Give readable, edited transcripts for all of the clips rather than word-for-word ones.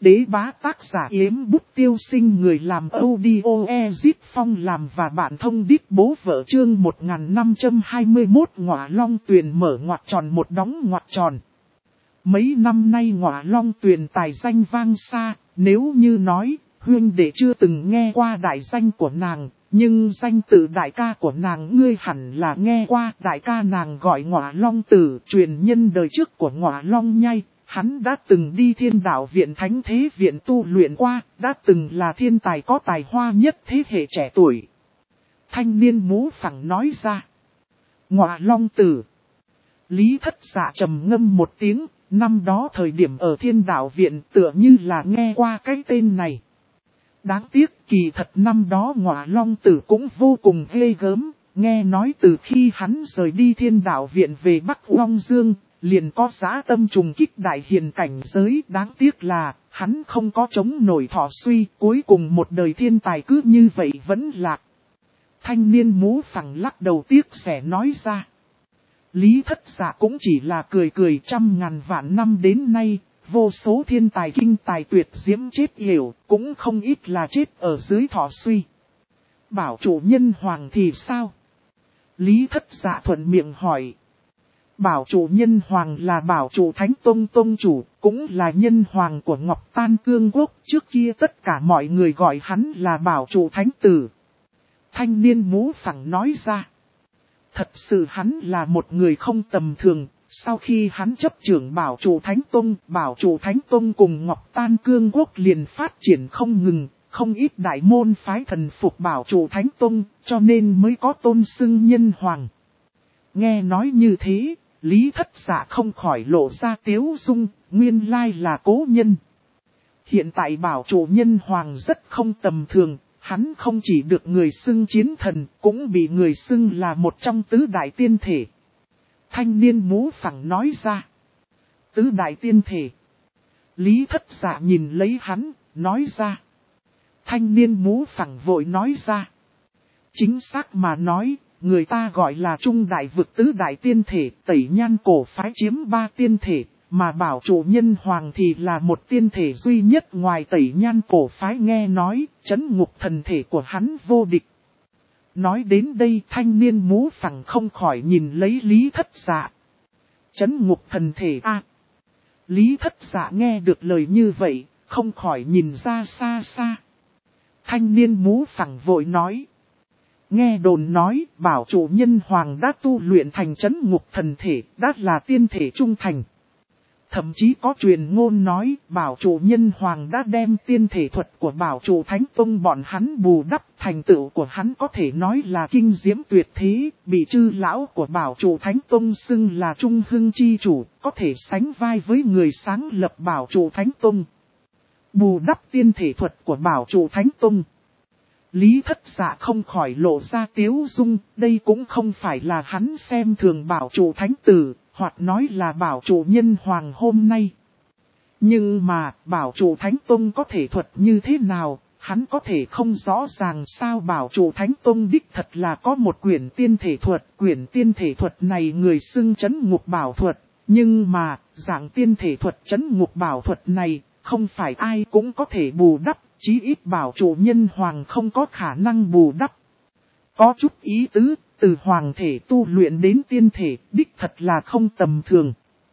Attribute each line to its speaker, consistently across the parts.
Speaker 1: Đế bá tác giả Yếm Bút Tiêu Sinh, người làm audio Ezit Phong làm và bạn thông đít bố vợ. Chương 1521 Ngọa Long Tuyền mở ngoặc tròn một đóng ngoặc tròn. Mấy năm nay Ngọa Long Tuyền tài danh vang xa, nếu như nói, huynh đệ chưa từng nghe qua đại danh của nàng, nhưng danh tự đại ca của nàng ngươi hẳn là nghe qua. Đại ca nàng gọi Ngọa Long Tử, truyền nhân đời trước của Ngọa Long Nhai. Hắn đã từng đi Thiên Đạo Viện Thánh Thế Viện tu luyện qua, đã từng là thiên tài có tài hoa nhất thế hệ trẻ tuổi. Thanh niên mũ phẳng nói ra. Ngọa Long Tử. Lý Thất Dạ trầm ngâm một tiếng, năm đó thời điểm ở Thiên Đạo Viện tựa như là nghe qua cái tên này. Đáng tiếc kỳ thật năm đó Ngọa Long Tử cũng vô cùng ghê gớm, nghe nói từ khi hắn rời đi Thiên Đạo Viện về Bắc Long Dương, liền có dã tâm trùng kích đại hiền cảnh giới. Đáng tiếc là, hắn không có chống nổi thọ suy, cuối cùng một đời thiên tài cứ như vậy vẫn lạc. Thanh niên mũ phẳng lắc đầu tiếc sẻ nói ra. Lý Thất Dạ cũng chỉ là cười cười. Trăm ngàn vạn năm đến nay, vô số thiên tài kinh tài tuyệt diễm chết yểu, cũng không ít là chết ở dưới thọ suy. Bảo chủ nhân hoàng thì sao? Lý Thất Dạ thuận miệng hỏi. Bảo chủ nhân hoàng là bảo chủ Thánh Tông Tông chủ, cũng là nhân hoàng của Ngọc Tan Cương Quốc. Trước kia tất cả mọi người gọi hắn là bảo chủ Thánh Tử. Thanh niên mũ phẳng nói ra. Thật sự hắn là một người không tầm thường. Sau khi hắn chấp trưởng bảo chủ Thánh Tông cùng Ngọc Tan Cương Quốc liền phát triển không ngừng. Không ít đại môn phái thần phục bảo chủ Thánh Tông, cho nên mới có tôn xưng nhân hoàng. Nghe nói như thế, Lý Thất Dạ không khỏi lộ ra tiếu dung, nguyên lai là cố nhân. Hiện tại bảo chủ nhân hoàng rất không tầm thường, hắn không chỉ được người xưng chiến thần, cũng bị người xưng là một trong tứ đại tiên thể. Thanh niên mũ phẳng nói ra. Tứ đại tiên thể. Lý Thất Dạ nhìn lấy hắn, nói ra. Thanh niên mũ phẳng vội nói ra. Chính xác mà nói, người ta gọi là trung đại vực tứ đại tiên thể, Tẩy Nhan cổ phái chiếm 3 tiên thể, mà bảo chủ nhân hoàng thì là một tiên thể duy nhất ngoài Tẩy Nhan cổ phái. Nghe nói, trấn ngục thần thể của hắn vô địch. Nói đến đây thanh niên mũ phẳng không khỏi nhìn lấy Lý Thất Dạ. Trấn ngục thần thể a. Lý Thất Dạ nghe được lời như vậy, không khỏi nhìn ra xa xa. Thanh niên mũ phẳng vội nói. Nghe đồn nói, bảo chủ nhân hoàng đã tu luyện thành trấn ngục thần thể, đã là tiên thể trung thành. Thậm chí có truyền ngôn nói, bảo chủ nhân hoàng đã đem tiên thể thuật của bảo chủ Thánh Tông bọn hắn bù đắp. Thành tựu của hắn có thể nói là kinh diễm tuyệt thế, bị chư lão của bảo chủ Thánh Tông xưng là trung hưng chi chủ, có thể sánh vai với người sáng lập bảo chủ Thánh Tông. Bù đắp tiên thể thuật của bảo chủ Thánh Tông. Lý Thất Dạ không khỏi lộ ra tiếu dung, đây cũng không phải là hắn xem thường bảo chủ Thánh Tử, hoặc nói là bảo chủ nhân hoàng hôm nay. Nhưng mà, bảo chủ Thánh Tông có thể thuật như thế nào, hắn có thể không rõ ràng sao. Bảo chủ Thánh Tông đích thật là có một quyển tiên thể thuật, quyển tiên thể thuật này người xưng trấn ngục bảo thuật, nhưng mà, dạng tiên thể thuật trấn ngục bảo thuật này, không phải ai cũng có thể bù đắp. Chí ít bảo chủ nhân hoàng không có khả năng bù đắp. Có chút ý tứ, từ hoàng thể tu luyện đến tiên thể, đích thật là không tầm thường.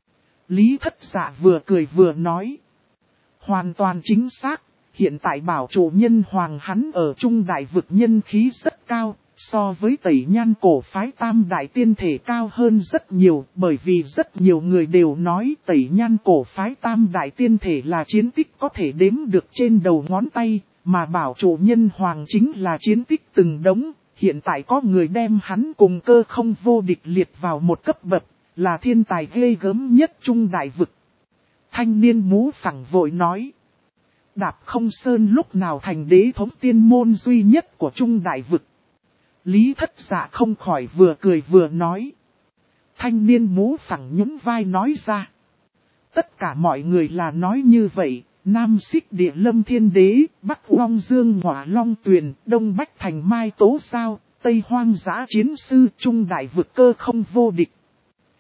Speaker 1: Lý Thất Dạ vừa cười vừa nói. Hoàn toàn chính xác, hiện tại bảo chủ nhân hoàng hắn ở trung đại vực nhân khí rất cao, so với Tẩy Nhan cổ phái tam đại tiên thể cao hơn rất nhiều, bởi vì rất nhiều người đều nói Tẩy Nhan cổ phái tam đại tiên thể là chiến tích có thể đếm được trên đầu ngón tay, mà bảo chủ nhân hoàng chính là chiến tích từng đống. Hiện tại có người đem hắn cùng Cơ Không vô địch liệt vào một cấp bậc, là thiên tài ghê gớm nhất trung đại vực. Thanh niên mũ phẳng vội nói. Đạp Không Sơn lúc nào thành đế thống tiên môn duy nhất của trung đại vực. Lý Thất Dạ không khỏi vừa cười vừa nói. Thanh niên mũ phẳng nhún vai nói ra. Tất cả mọi người là nói như vậy, Nam Xích Địa Lâm Thiên Đế, Bắc Long Dương Ngọa Long Tuyền, Đông Bách Thành Mai Tố Sao, Tây Hoang Dã Chiến Sư, Trung Đại Vực Cơ Không vô địch.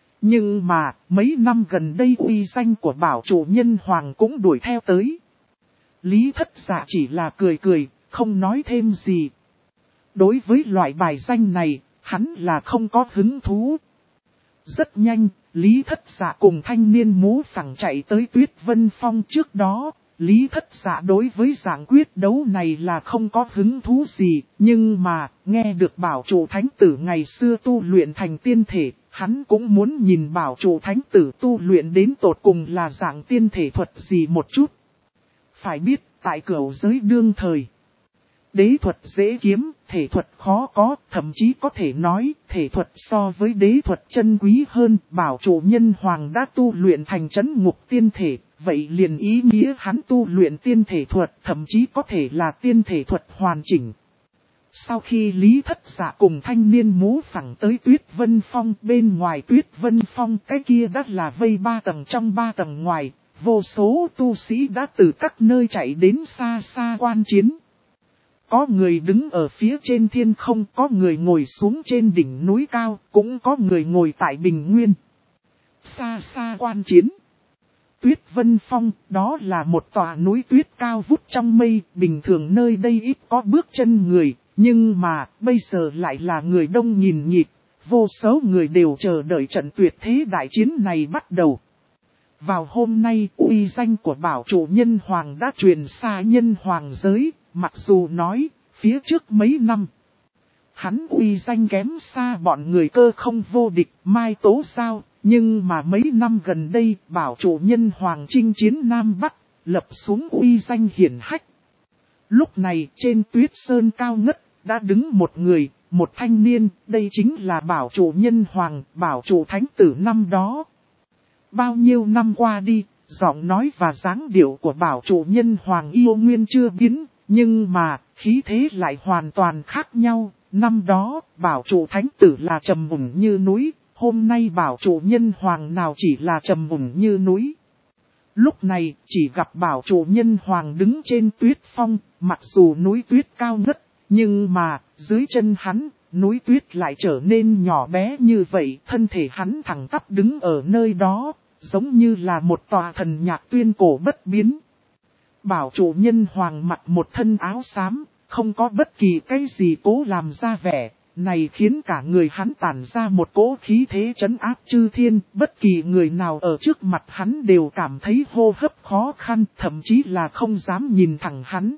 Speaker 1: Nhưng mà, mấy năm gần đây uy danh của bảo chủ nhân hoàng cũng đuổi theo tới. Lý Thất Dạ chỉ là cười cười, không nói thêm gì. Đối với loại bài danh này, hắn là không có hứng thú. Rất nhanh, Lý Thất Dạ cùng thanh niên mũ phẳng chạy tới Tuyết Vân Phong trước đó. Lý Thất Dạ đối với dạng quyết đấu này là không có hứng thú gì, nhưng mà, nghe được bảo chủ thánh tử ngày xưa tu luyện thành tiên thể, hắn cũng muốn nhìn bảo chủ thánh tử tu luyện đến tột cùng là dạng tiên thể thuật gì một chút. Phải biết, tại cửu giới đương thời, đế thuật dễ kiếm, thể thuật khó có, thậm chí có thể nói, thể thuật so với đế thuật chân quý hơn, bảo chủ nhân hoàng đã tu luyện thành trấn ngục tiên thể, vậy liền ý nghĩa hắn tu luyện tiên thể thuật, thậm chí có thể là tiên thể thuật hoàn chỉnh. Sau khi Lý Thất Dạ cùng thanh niên mũ phẳng tới Tuyết Vân Phong, bên ngoài Tuyết Vân Phong cái kia đã là vây 3 tầng trong 3 tầng ngoài, vô số tu sĩ đã từ các nơi chạy đến xa xa quan chiến. Có người đứng ở phía trên thiên không, có người ngồi xuống trên đỉnh núi cao, cũng có người ngồi tại bình nguyên. Xa xa quan chiến. Tuyết Vân Phong, đó là một tòa núi tuyết cao vút trong mây, bình thường nơi đây ít có bước chân người, nhưng mà, bây giờ lại là người đông nghìn nghịt, vô số người đều chờ đợi trận tuyệt thế đại chiến này bắt đầu. Vào hôm nay, uy danh của bảo chủ nhân hoàng đã truyền xa nhân hoàng giới, mặc dù nói, phía trước mấy năm, hắn uy danh kém xa bọn người Cơ Không vô địch, Mai Tố Sao, nhưng mà mấy năm gần đây, bảo chủ nhân hoàng chinh chiến Nam Bắc, lập xuống uy danh hiển hách. Lúc này, trên tuyết sơn cao ngất, đã đứng một người, một thanh niên, đây chính là bảo chủ nhân hoàng, bảo chủ thánh tử năm đó. Bao nhiêu năm qua đi, giọng nói và dáng điệu của bảo chủ nhân hoàng yêu nguyên chưa biến, nhưng mà, khí thế lại hoàn toàn khác nhau. Năm đó, bảo chủ thánh tử là trầm mùng như núi, hôm nay bảo chủ nhân hoàng nào chỉ là trầm mùng như núi. Lúc này, chỉ gặp bảo chủ nhân hoàng đứng trên tuyết phong, mặc dù núi tuyết cao ngất, nhưng mà, dưới chân hắn, núi tuyết lại trở nên nhỏ bé như vậy, thân thể hắn thẳng tắp đứng ở nơi đó, giống như là một tòa thần nhạc tuyên cổ bất biến. Bảo chủ nhân hoàng mặc một thân áo xám, không có bất kỳ cái gì cố làm ra vẻ, này khiến cả người hắn tản ra một cỗ khí thế trấn áp chư thiên, bất kỳ người nào ở trước mặt hắn đều cảm thấy hô hấp khó khăn, thậm chí là không dám nhìn thẳng hắn.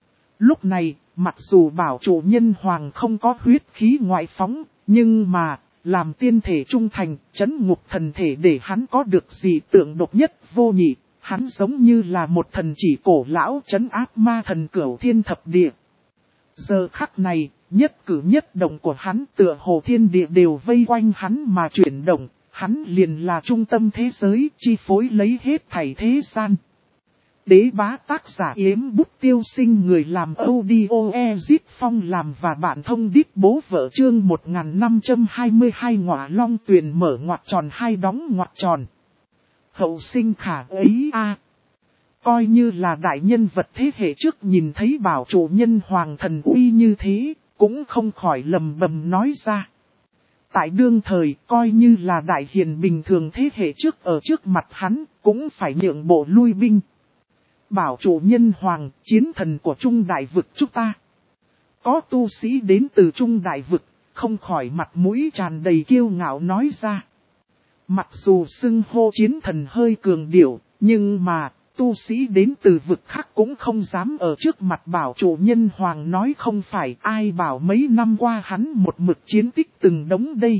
Speaker 1: Lúc này, mặc dù bảo chủ nhân hoàng không có huyết khí ngoại phóng, nhưng mà, làm tiên thể trung thành, trấn ngục thần thể để hắn có được gì tượng độc nhất vô nhị, hắn giống như là một thần chỉ cổ lão trấn áp ma thần cửu thiên thập địa. Giờ khắc này, nhất cử nhất động của hắn tựa hồ thiên địa đều vây quanh hắn mà chuyển động, hắn liền là trung tâm thế giới, chi phối lấy hết thảy thế gian. Đế bá tác giả Yếm Bút Tiêu Sinh, người làm audio Ezit Phong làm và bạn thông đít bố vợ chương 1522 ngọa long tuyền mở ngoặc tròn hai đóng ngoặc tròn. Hậu sinh khả ấy a. Coi như là đại nhân vật thế hệ trước nhìn thấy bảo chủ nhân hoàng thần uy như thế, cũng không khỏi lầm bầm nói ra. Tại đương thời, coi như là đại hiền bình thường thế hệ trước ở trước mặt hắn, cũng phải nhượng bộ lui binh. Bảo chủ nhân hoàng, chiến thần của Trung Đại Vực chúng ta. Có tu sĩ đến từ Trung Đại Vực, không khỏi mặt mũi tràn đầy kiêu ngạo nói ra. Mặc dù xưng hô chiến thần hơi cường điệu, nhưng mà, tu sĩ đến từ vực khác cũng không dám ở trước mặt bảo chủ nhân hoàng nói không phải, ai bảo mấy năm qua hắn một mực chiến tích từng đống đây.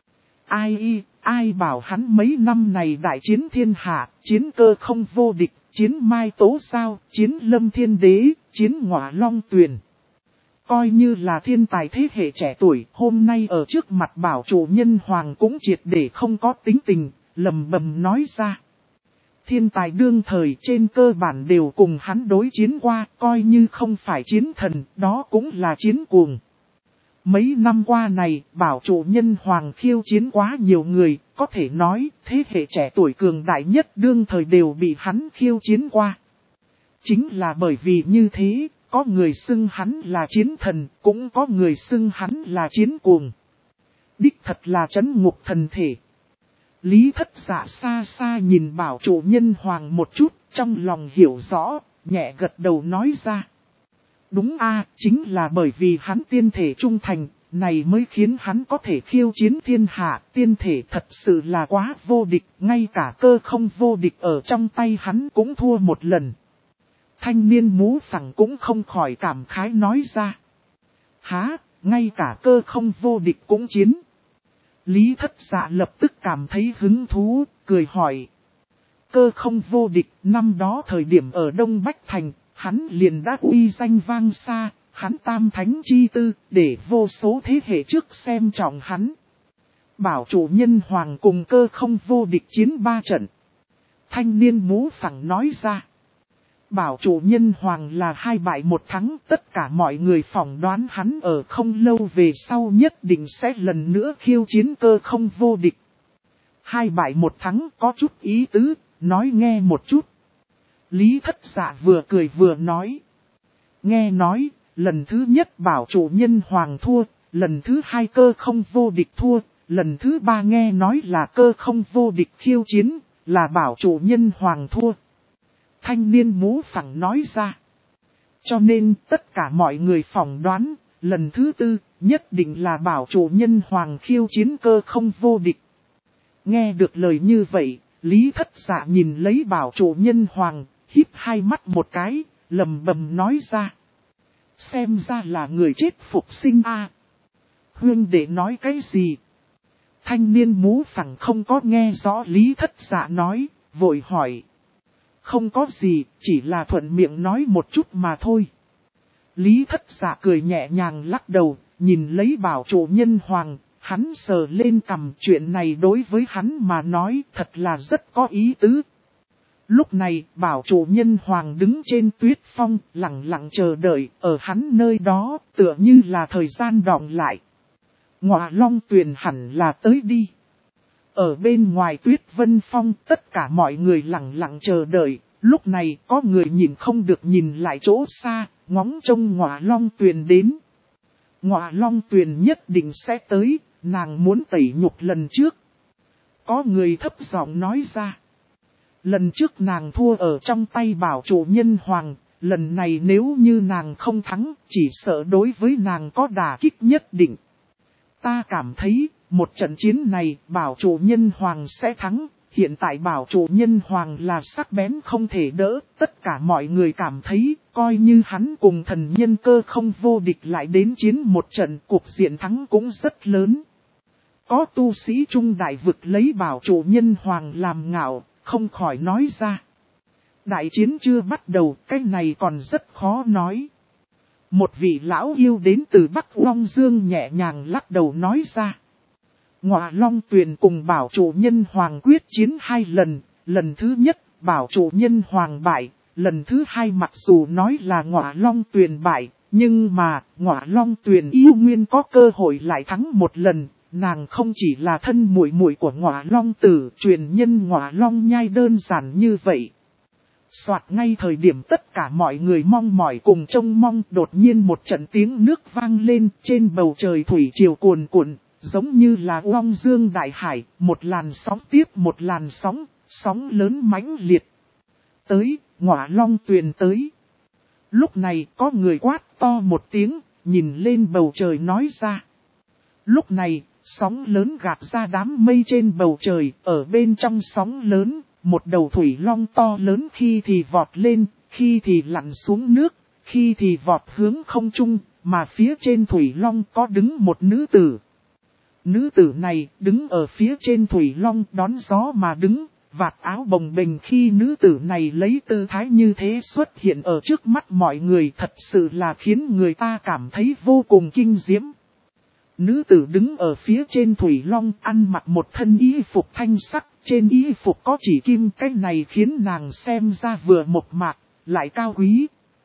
Speaker 1: Ai bảo hắn mấy năm này đại chiến thiên hạ, chiến Cơ Không vô địch, chiến Mai Tố Sao, chiến Lâm Thiên Đế, chiến Ngọa Long Tuyền. Coi như là thiên tài thế hệ trẻ tuổi, hôm nay ở trước mặt bảo chủ nhân hoàng cũng triệt để không có tính tình, lầm bầm nói ra. Thiên tài đương thời trên cơ bản đều cùng hắn đối chiến qua, coi như không phải chiến thần, đó cũng là chiến cuồng. Mấy năm qua này, bảo chủ nhân hoàng khiêu chiến quá nhiều người, có thể nói, thế hệ trẻ tuổi cường đại nhất đương thời đều bị hắn khiêu chiến qua. Chính là bởi vì như thế, có người xưng hắn là chiến thần, cũng có người xưng hắn là chiến cuồng. Đích thật là trấn ngục thần thể. Lý Thất Dạ xa xa nhìn bảo chủ nhân hoàng một chút, trong lòng hiểu rõ, nhẹ gật đầu nói ra. Đúng a, chính là bởi vì hắn tiên thể trung thành, này mới khiến hắn có thể khiêu chiến thiên hạ. Tiên thể thật sự là quá vô địch, ngay cả cơ không vô địch ở trong tay hắn cũng thua một lần. Thanh niên mũ phẳng cũng không khỏi cảm khái nói ra. Há, ngay cả cơ không vô địch cũng chiến. Lý Thất Dạ lập tức cảm thấy hứng thú, cười hỏi. Cơ không vô địch, năm đó thời điểm ở Đông Bách Thành, hắn liền đã uy danh vang xa, hắn tam thánh chi tư, để vô số thế hệ trước xem trọng hắn. Bảo chủ nhân hoàng cùng cơ không vô địch chiến 3 trận. Thanh niên mũ phẳng nói ra. Bảo chủ nhân hoàng là 2 bại 1 thắng, tất cả mọi người phỏng đoán hắn ở không lâu về sau nhất định sẽ lần nữa khiêu chiến cơ không vô địch. 2 bại 1 thắng có chút ý tứ, nói nghe một chút. Lý Thất Dạ vừa cười vừa nói. Nghe nói, lần thứ nhất bảo chủ nhân hoàng thua, lần thứ 2 cơ không vô địch thua, lần thứ 3 nghe nói là cơ không vô địch khiêu chiến, là bảo chủ nhân hoàng thua. Thanh niên mũ phẳng nói ra. Cho nên tất cả mọi người phỏng đoán, lần thứ 4 nhất định là bảo chủ nhân hoàng khiêu chiến cơ không vô địch. Nghe được lời như vậy, Lý Thất Dạ nhìn lấy bảo chủ nhân hoàng, híp 2 mắt một cái, lầm bầm nói ra. Xem ra là người chết phục sinh a. Huynh đệ nói cái gì? Thanh niên mũ phẳng không có nghe rõ Lý Thất Dạ nói, vội hỏi. Không có gì, chỉ là thuận miệng nói một chút mà thôi. Lý Thất Dạ cười nhẹ nhàng lắc đầu, nhìn lấy bảo chủ nhân hoàng, hắn sờ lên cằm. Chuyện này đối với hắn mà nói thật là rất có ý tứ. Lúc này, bảo chủ nhân hoàng đứng trên tuyết phong, lặng lặng chờ đợi, ở hắn nơi đó, tựa như là thời gian đọng lại. Ngọa Long Tuyền hẳn là tới đi. Ở bên ngoài tuyết vân phong, tất cả mọi người lặng lặng chờ đợi, lúc này có người nhìn không được nhìn lại chỗ xa, ngóng trông Ngọa Long Tuyền đến. Ngọa Long Tuyền nhất định sẽ tới, nàng muốn tẩy nhục lần trước. Có người thấp giọng nói ra. Lần trước nàng thua ở trong tay bảo chủ nhân hoàng, lần này nếu như nàng không thắng, chỉ sợ đối với nàng có đả kích nhất định. Ta cảm thấy, một trận chiến này, bảo chủ nhân hoàng sẽ thắng, hiện tại bảo chủ nhân hoàng là sắc bén không thể đỡ, tất cả mọi người cảm thấy, coi như hắn cùng thần nhân cơ không vô địch lại đến chiến một trận, cuộc diện thắng cũng rất lớn. Có tu sĩ trung đại vực lấy bảo chủ nhân hoàng làm ngạo, không khỏi nói ra. Đại chiến chưa bắt đầu, cái này còn rất khó nói. Một vị lão yêu đến từ Bắc Long Dương nhẹ nhàng lắc đầu nói ra. Ngọa Long Tuyền cùng bảo chủ nhân hoàng quyết chiến 2 lần, lần thứ nhất bảo chủ nhân hoàng bại, lần thứ 2 mặc dù nói là Ngọa Long Tuyền bại, nhưng mà Ngọa Long Tuyền yêu nguyên có cơ hội lại thắng một lần. Nàng không chỉ là thân muội muội của Ngọa Long Tử, truyền nhân Ngọa Long Nhai đơn giản như vậy. Soạt ngay thời điểm tất cả mọi người mong mỏi cùng trông mong, đột nhiên một trận tiếng nước vang lên, trên bầu trời thủy triều cuồn cuộn, giống như là Long Dương đại hải, một làn sóng tiếp một làn sóng, sóng lớn mãnh liệt. Tới, Ngọa Long Tuyền tới. Lúc này có người quát to một tiếng, nhìn lên bầu trời nói ra. Lúc này, sóng lớn gạt ra đám mây trên bầu trời, ở bên trong sóng lớn, một đầu thủy long to lớn khi thì vọt lên, khi thì lặn xuống nước, khi thì vọt hướng không trung, mà phía trên thủy long có đứng một nữ tử. Nữ tử này đứng ở phía trên thủy long đón gió mà đứng, vạt áo bồng bềnh khi nữ tử này lấy tư thái như thế xuất hiện ở trước mắt mọi người thật sự là khiến người ta cảm thấy vô cùng kinh diễm. Nữ tử đứng ở phía trên thủy long ăn mặc một thân y phục thanh sắc, trên y phục có chỉ kim, cái này khiến nàng xem ra vừa mộc mạc, lại cao quý.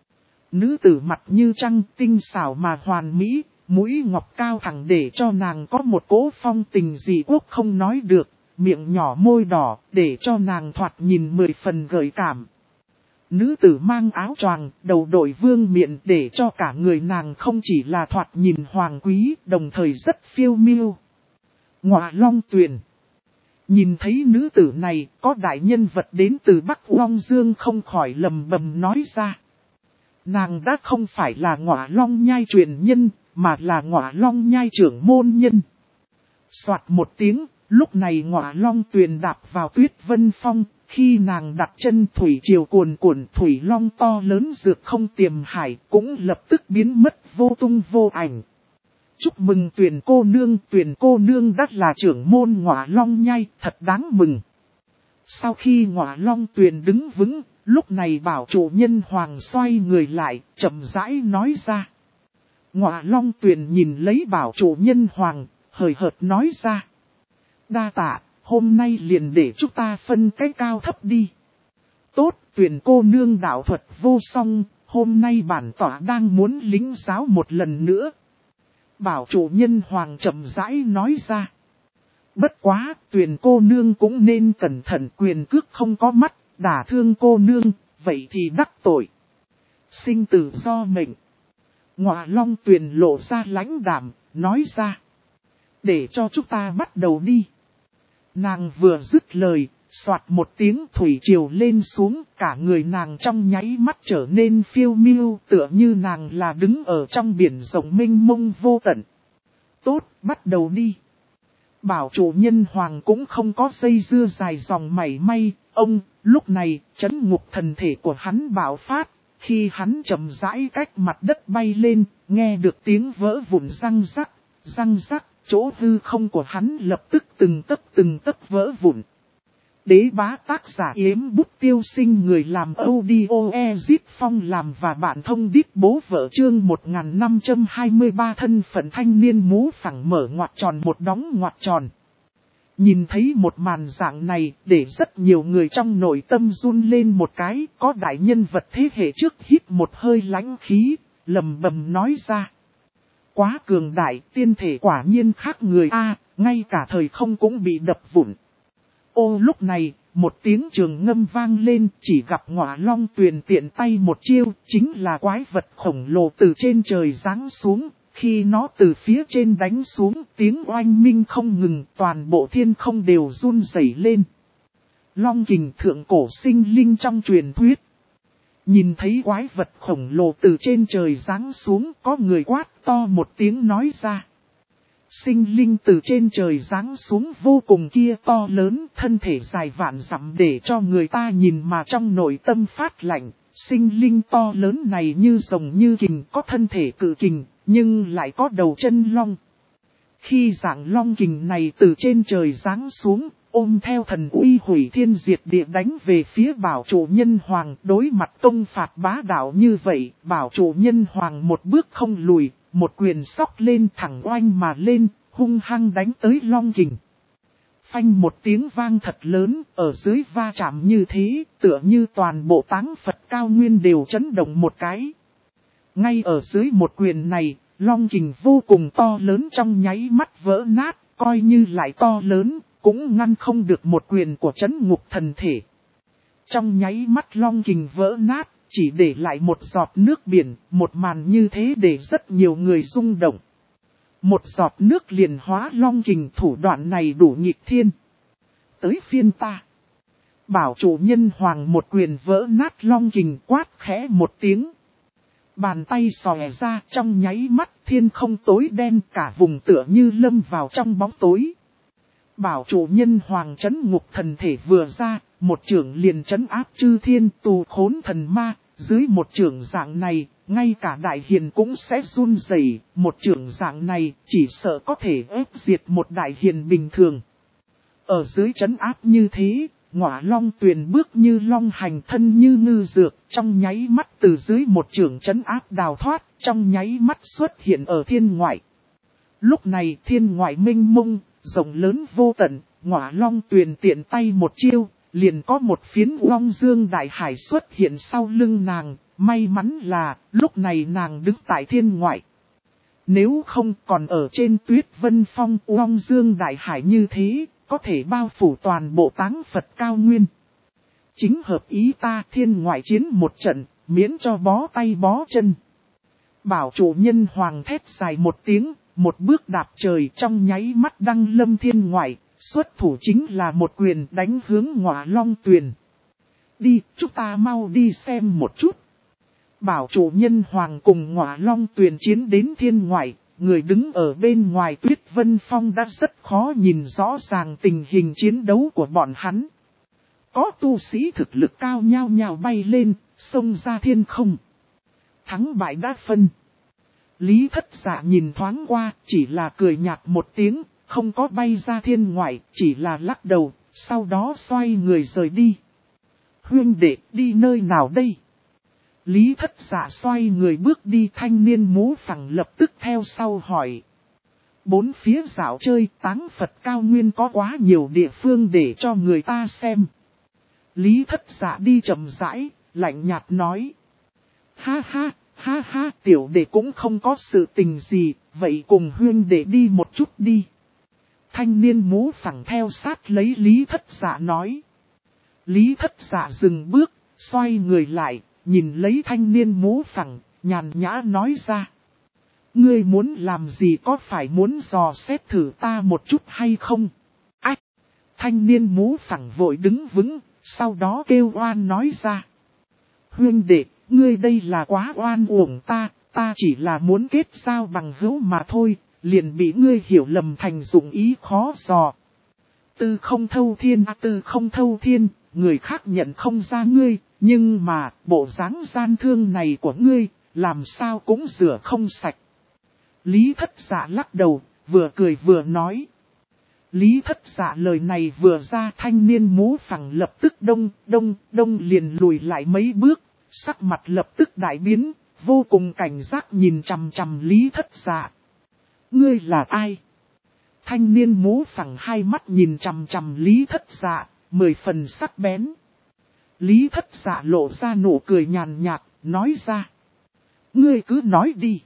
Speaker 1: Nữ tử mặt như trăng tinh xảo mà hoàn mỹ, mũi ngọc cao thẳng để cho nàng có một cỗ phong tình dị quốc không nói được, miệng nhỏ môi đỏ để cho nàng thoạt nhìn 10 phần gợi cảm. Nữ tử mang áo choàng, đầu đội vương miện để cho cả người nàng không chỉ là thoạt nhìn hoàng quý, đồng thời rất phiêu miêu. Ngọa Long Tuyền. Nhìn thấy nữ tử này, có đại nhân vật đến từ Bắc Long Dương không khỏi lầm bầm nói ra. Nàng đã không phải là Ngọa Long Nhai truyền nhân, mà là Ngọa Long Nhai trưởng môn nhân. Soạt một tiếng, lúc này Ngọa Long Tuyền đạp vào Tuyết Vân Phong, khi nàng đặt chân thủy triều cuồn cuộn, thủy long to lớn dược không tiềm hải cũng lập tức biến mất vô tung vô ảnh. Chúc mừng Tuyền cô nương đắt là trưởng môn Ngọa Long Nhai, thật đáng mừng. Sau khi Ngọa Long Tuyền đứng vững, lúc này bảo chủ nhân Hoàng xoay người lại, chậm rãi nói ra. Ngọa Long Tuyền nhìn lấy bảo chủ nhân Hoàng, hời hợt nói ra. Đa tạ, hôm nay liền để chúng ta phân cái cao thấp đi. Tốt, Tuyền cô nương đạo thuật vô song, hôm nay bản tỏa đang muốn lính giáo một lần nữa. Bảo chủ nhân Hoàng chậm rãi nói ra. Bất quá, Tuyền cô nương cũng nên cẩn thận, quyền cước không có mắt, đả thương cô nương, vậy thì đắc tội. Sinh tử do mệnh. Ngọa Long Tuyền lộ ra lãnh đạm, nói ra. Để cho chúng ta bắt đầu đi. Nàng vừa dứt lời, soạt một tiếng thủy triều lên xuống, cả người nàng trong nháy mắt trở nên phiêu miêu, tựa như nàng là đứng ở trong biển rộng mênh mông vô tận. Tốt, bắt đầu đi. Bảo chủ nhân Hoàng cũng không có dây dưa dài dòng mảy may, lúc này, chấn ngục thần thể của hắn bạo phát, khi hắn chậm rãi cách mặt đất bay lên, nghe được tiếng vỡ vụn răng rắc, chỗ hư không của hắn lập tức từng tấc vỡ vụn. Đế bá tác giả Yếm Bút Tiêu Sinh, người làm audio Ezit Phong làm và bạn thông đít bố vợ, chương 1523 thân phận thanh niên mũ phẳng mở ngoặc tròn một đóng ngoặc tròn. Nhìn thấy một màn dạng này, để rất nhiều người trong nội tâm run lên một cái, có đại nhân vật thế hệ trước hít một hơi lãnh khí, lầm bầm nói ra. Quá cường đại, tiên thể quả nhiên khác người a, ngay cả thời không cũng bị đập vụn. Ô lúc này, một tiếng trường ngâm vang lên, chỉ gặp Ngọa Long Tuyền tiện tay một chiêu, chính là quái vật khổng lồ từ trên trời giáng xuống. Khi nó từ phía trên đánh xuống, tiếng oanh minh không ngừng, toàn bộ thiên không đều run rẩy lên. Long kình thượng cổ sinh linh trong truyền thuyết. Nhìn thấy quái vật khổng lồ từ trên trời giáng xuống, có người quát to một tiếng nói ra. Sinh linh từ trên trời giáng xuống vô cùng kia to lớn, thân thể dài vạn dặm để cho người ta nhìn mà trong nội tâm phát lạnh. Sinh linh to lớn này như rồng như kình, có thân thể cự kình, nhưng lại có đầu chân long. Khi dạng long kình này từ trên trời giáng xuống, ôm theo thần uy hủy thiên diệt địa đánh về phía bảo chủ nhân Hoàng, đối mặt công phạt bá đạo như vậy, bảo chủ nhân Hoàng một bước không lùi, một quyền xóc lên thẳng oanh mà lên, hung hăng đánh tới long kình. Phanh một tiếng vang thật lớn, ở dưới va chạm như thế, tựa như toàn bộ táng Phật cao nguyên đều chấn động một cái. Ngay ở dưới một quyền này, long kình vô cùng to lớn trong nháy mắt vỡ nát, coi như lại to lớn, cũng ngăn không được một quyền của chấn ngục thần thể. Trong nháy mắt long kình vỡ nát, chỉ để lại một giọt nước biển, một màn như thế để rất nhiều người rung động. Một giọt nước liền hóa long kình, thủ đoạn này đủ nghịch thiên. Tới phiên ta. Bảo chủ nhân Hoàng một quyền vỡ nát long kình, quát khẽ một tiếng. Bàn tay xòe ra, trong nháy mắt thiên không tối đen, cả vùng tựa như lâm vào trong bóng tối. Bảo chủ nhân Hoàng trấn ngục thần thể vừa ra, một chưởng liền trấn áp chư thiên, tù khốn thần ma. Dưới một chưởng dạng này, ngay cả đại hiền cũng sẽ run rẩy. Một chưởng dạng này chỉ sợ có thể ép diệt một đại hiền bình thường. Ở dưới trấn áp như thế, Ngọa Long Tuyền bước như long hành, thân như ngư dược, trong nháy mắt từ dưới một chưởng trấn áp đào thoát, trong nháy mắt xuất hiện ở thiên ngoại. Lúc này thiên ngoại mênh mông, rộng lớn vô tận, Ngọa Long Tuyền tiện tay một chiêu, liền có một phiến long dương đại hải xuất hiện sau lưng nàng. May mắn là, lúc này nàng đứng tại thiên ngoại. Nếu không còn ở trên Tuyết Vân Phong, long dương đại hải như thế, có thể bao phủ toàn bộ táng Phật cao nguyên. Chính hợp ý ta, thiên ngoại chiến một trận, miễn cho bó tay bó chân. Bảo chủ nhân Hoàng thét dài một tiếng, một bước đạp trời, trong nháy mắt đăng lâm thiên ngoại, Xuất thủ chính là một quyền đánh hướng Ngọa Long Tuyền. Đi, chúng ta mau đi xem một chút. Bảo chủ nhân hoàng cùng Ngọa Long Tuyền chiến đến thiên ngoại, người đứng ở bên ngoài Tuyết Vân Phong đã rất khó nhìn rõ ràng tình hình chiến đấu của bọn hắn. Có tu sĩ thực lực cao nhao nhao bay lên, xông ra thiên không. Thắng bại đã phân. Lý Thất Dạ nhìn thoáng qua, chỉ là cười nhạt một tiếng, không có bay ra thiên ngoại, chỉ là lắc đầu, sau đó xoay người rời đi. Huynh đệ, đi nơi nào đây? Lý Thất Dạ xoay người bước đi, thanh niên mũ phẳng lập tức theo sau hỏi. Bốn phía dạo chơi, Táng Phật cao nguyên có quá nhiều địa phương để cho người ta xem. Lý Thất Dạ đi chậm rãi, lạnh nhạt nói. Ha ha, tiểu đệ cũng không có sự tình gì, vậy cùng huynh đệ đi một chút đi. Thanh niên mũ phẳng theo sát lấy Lý Thất Dạ nói. Lý Thất Dạ dừng bước, xoay người lại, nhìn lấy thanh niên mũ phẳng, nhàn nhã nói ra. Ngươi muốn làm gì, có phải muốn dò xét thử ta một chút hay không? Ách! Thanh niên mũ phẳng vội đứng vững, sau đó kêu oan nói ra. Huynh đệ, ngươi đây là quá oan uổng ta chỉ là muốn kết giao bằng hữu mà thôi, liền bị ngươi hiểu lầm thành dụng ý khó dò. Tư không thâu thiên, người khác nhận không ra ngươi, nhưng mà bộ dáng gian thương này của ngươi, làm sao cũng rửa không sạch. Lý Thất Dạ lắc đầu, vừa cười vừa nói. Lý Thất Dạ lời này vừa ra, thanh niên mũ phẳng lập tức đông liền lùi lại mấy bước, sắc mặt lập tức đại biến, vô cùng cảnh giác nhìn chằm chằm Lý Thất Dạ. Ngươi là ai? Thanh niên mũ phẳng hai mắt nhìn chằm chằm Lý Thất Dạ, 10 phần sắc bén. Lý Thất Dạ lộ ra nụ cười nhàn nhạt, nói ra. Ngươi cứ nói đi.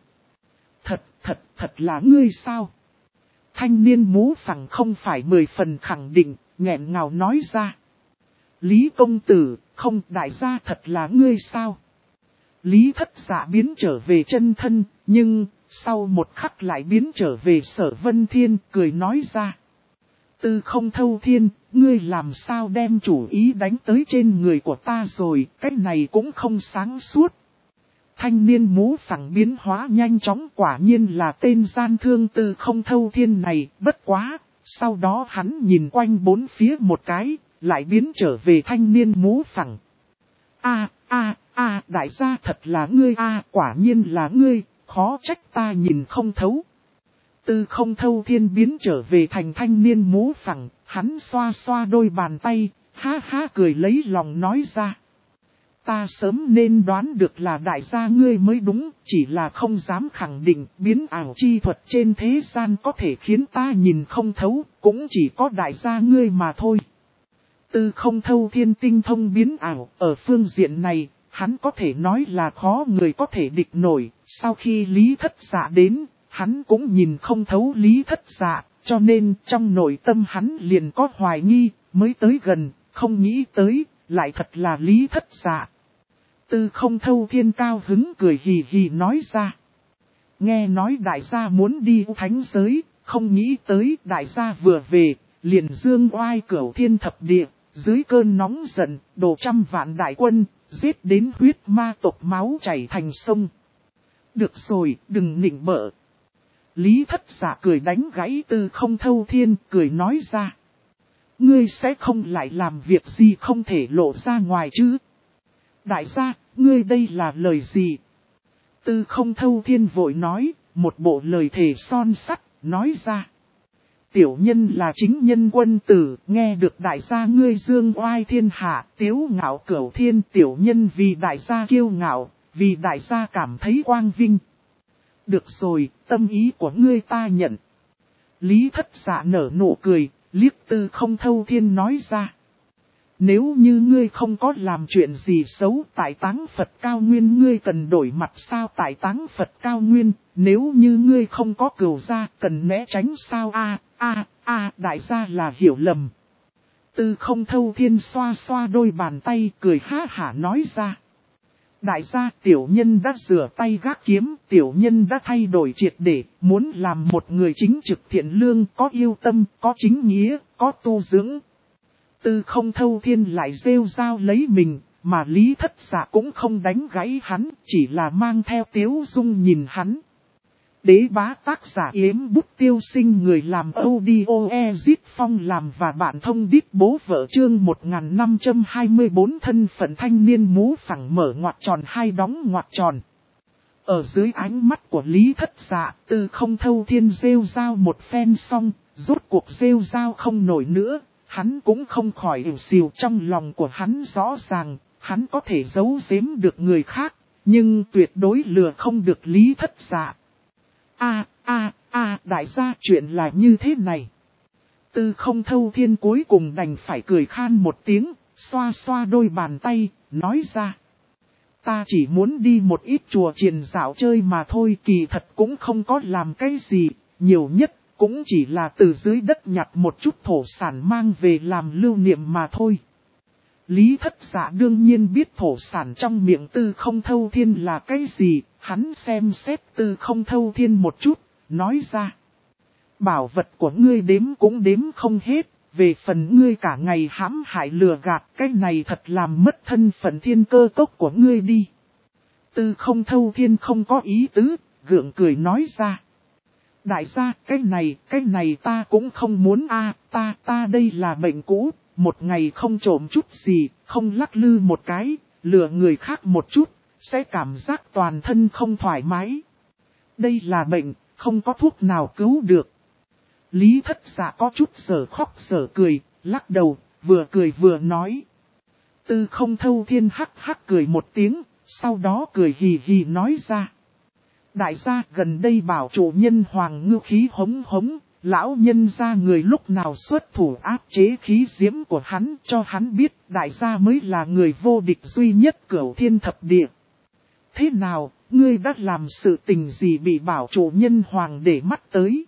Speaker 1: Thật là ngươi sao? Thanh niên mũ phẳng không phải 10 phần khẳng định, nghẹn ngào nói ra. Lý công tử, không, đại gia thật là ngươi sao? Lý Thất Dạ biến trở về chân thân, nhưng sau một khắc lại biến trở về Sở Vân Thiên, cười nói ra. Tư không thâu thiên, ngươi làm sao đem chủ ý đánh tới trên người của ta rồi, cái này cũng không sáng suốt. Thanh niên mũ phẳng biến hóa nhanh chóng, quả nhiên là tên gian thương Tư không thâu thiên này, bất quá. Sau đó hắn nhìn quanh bốn phía một cái, lại biến trở về thanh niên mũ phẳng. Đại gia thật là ngươi quả nhiên là ngươi, khó trách ta nhìn không thấu. Tư không thâu thiên biến trở về thành thanh niên mũ phẳng, hắn xoa xoa đôi bàn tay, ha cười lấy lòng nói ra. Ta sớm nên đoán được là đại gia ngươi mới đúng, chỉ là không dám khẳng định biến ảo chi thuật trên thế gian có thể khiến ta nhìn không thấu, cũng chỉ có đại gia ngươi mà thôi. Tư không thâu thiên tinh thông biến ảo, ở phương diện này, hắn có thể nói là khó người có thể địch nổi, sau khi Lý Thất Dạ đến, hắn cũng nhìn không thấu Lý Thất Dạ, cho nên trong nội tâm hắn liền có hoài nghi, mới tới gần, không nghĩ tới, lại thật là Lý Thất Dạ. Tư không thâu thiên cao hứng cười hì hì nói ra. Nghe nói đại gia muốn đi thánh giới, không nghĩ tới đại gia vừa về, liền dương oai cửu thiên thập địa, dưới cơn nóng giận, đổ 100 vạn đại quân, giết đến huyết ma tộc máu chảy thành sông. Được rồi, đừng nịnh bợ. Lý Thất Dạ cười đánh gãy Tư không thâu thiên, cười nói ra. Ngươi sẽ không lại làm việc gì không thể lộ ra ngoài chứ? Đại gia, ngươi đây là lời gì? Tư không thâu thiên vội nói, một bộ lời thề son sắt, nói ra. Tiểu nhân là chính nhân quân tử, nghe được đại gia ngươi dương oai thiên hạ, tiếu ngạo cửu thiên, tiểu nhân vì đại gia kiêu ngạo, vì đại gia cảm thấy quang vinh. Được rồi, tâm ý của ngươi ta nhận. Lý Thất Dạ nở nụ cười, liếc Tư không thâu thiên nói ra. Nếu như ngươi không có làm chuyện gì xấu tại Táng Phật cao nguyên, ngươi cần đổi mặt sao tại Táng Phật cao nguyên, nếu như ngươi không có cừu gia cần né tránh sao đại gia là hiểu lầm. Tư không thâu thiên xoa xoa đôi bàn tay cười ha hả nói ra. Đại gia tiểu nhân đã rửa tay gác kiếm, tiểu nhân đã thay đổi triệt để, muốn làm một người chính trực thiện lương, có yêu tâm, có chính nghĩa, có tu dưỡng. Tư Không Thâu Thiên lại rêu rao lấy mình, mà Lý Thất Dạ cũng không đánh gãy hắn, chỉ là mang theo tiếu dung nhìn hắn. Đế bá tác giả Yếm Bút Tiêu Sinh, người làm audio Ezit Phong làm và bạn thông đít bố vợ, chương 1524, thân phận thanh niên mũ phẳng mở ngoặc tròn hai đóng ngoặc tròn. Ở dưới ánh mắt của Lý Thất Dạ, Tư Không Thâu Thiên rêu rao một phen xong, rốt cuộc rêu rao không nổi nữa, hắn cũng không khỏi ỉu xìu. Trong lòng của hắn rõ ràng, hắn có thể giấu giếm được người khác, nhưng tuyệt đối lừa không được Lý Thất Dạ. Đại gia, chuyện là như thế này. Tư Không Thâu Thiên cuối cùng đành phải cười khan một tiếng, xoa xoa đôi bàn tay, nói ra. Ta chỉ muốn đi một ít chùa chiền dạo chơi mà thôi, kỳ thật cũng không có làm cái gì, nhiều nhất cũng chỉ là từ dưới đất nhặt một chút thổ sản mang về làm lưu niệm mà thôi. Lý Thất Dạ đương nhiên biết thổ sản trong miệng Tư Không Thâu Thiên là cái gì, hắn xem xét Tư Không Thổ Thiên một chút, nói ra. Bảo vật của ngươi đếm cũng đếm không hết, về phần ngươi cả ngày hãm hại lừa gạt, cái này thật làm mất thân phận thiên cơ cốc của ngươi đi. Tư Không Thâu Thiên không có ý tứ, gượng cười nói ra. Đại gia, cái này ta cũng không muốn ta đây là bệnh cũ. Một ngày không trộm chút gì, không lắc lư một cái, lừa người khác một chút, sẽ cảm giác toàn thân không thoải mái. Đây là bệnh, không có thuốc nào cứu được. Lý Thất Dạ có chút sở khóc sở cười, lắc đầu, vừa cười vừa nói. Tư Không Thâu Thiên hắc hắc cười một tiếng, sau đó cười hì hì nói ra. Đại gia, gần đây bảo chủ nhân hoàng ngưu khí hống hống. Lão nhân gia người lúc nào xuất thủ áp chế khí diễm của hắn, cho hắn biết đại gia mới là người vô địch duy nhất cửu thiên thập địa. Thế nào, ngươi đã làm sự tình gì bị bảo chủ nhân hoàng để mắt tới?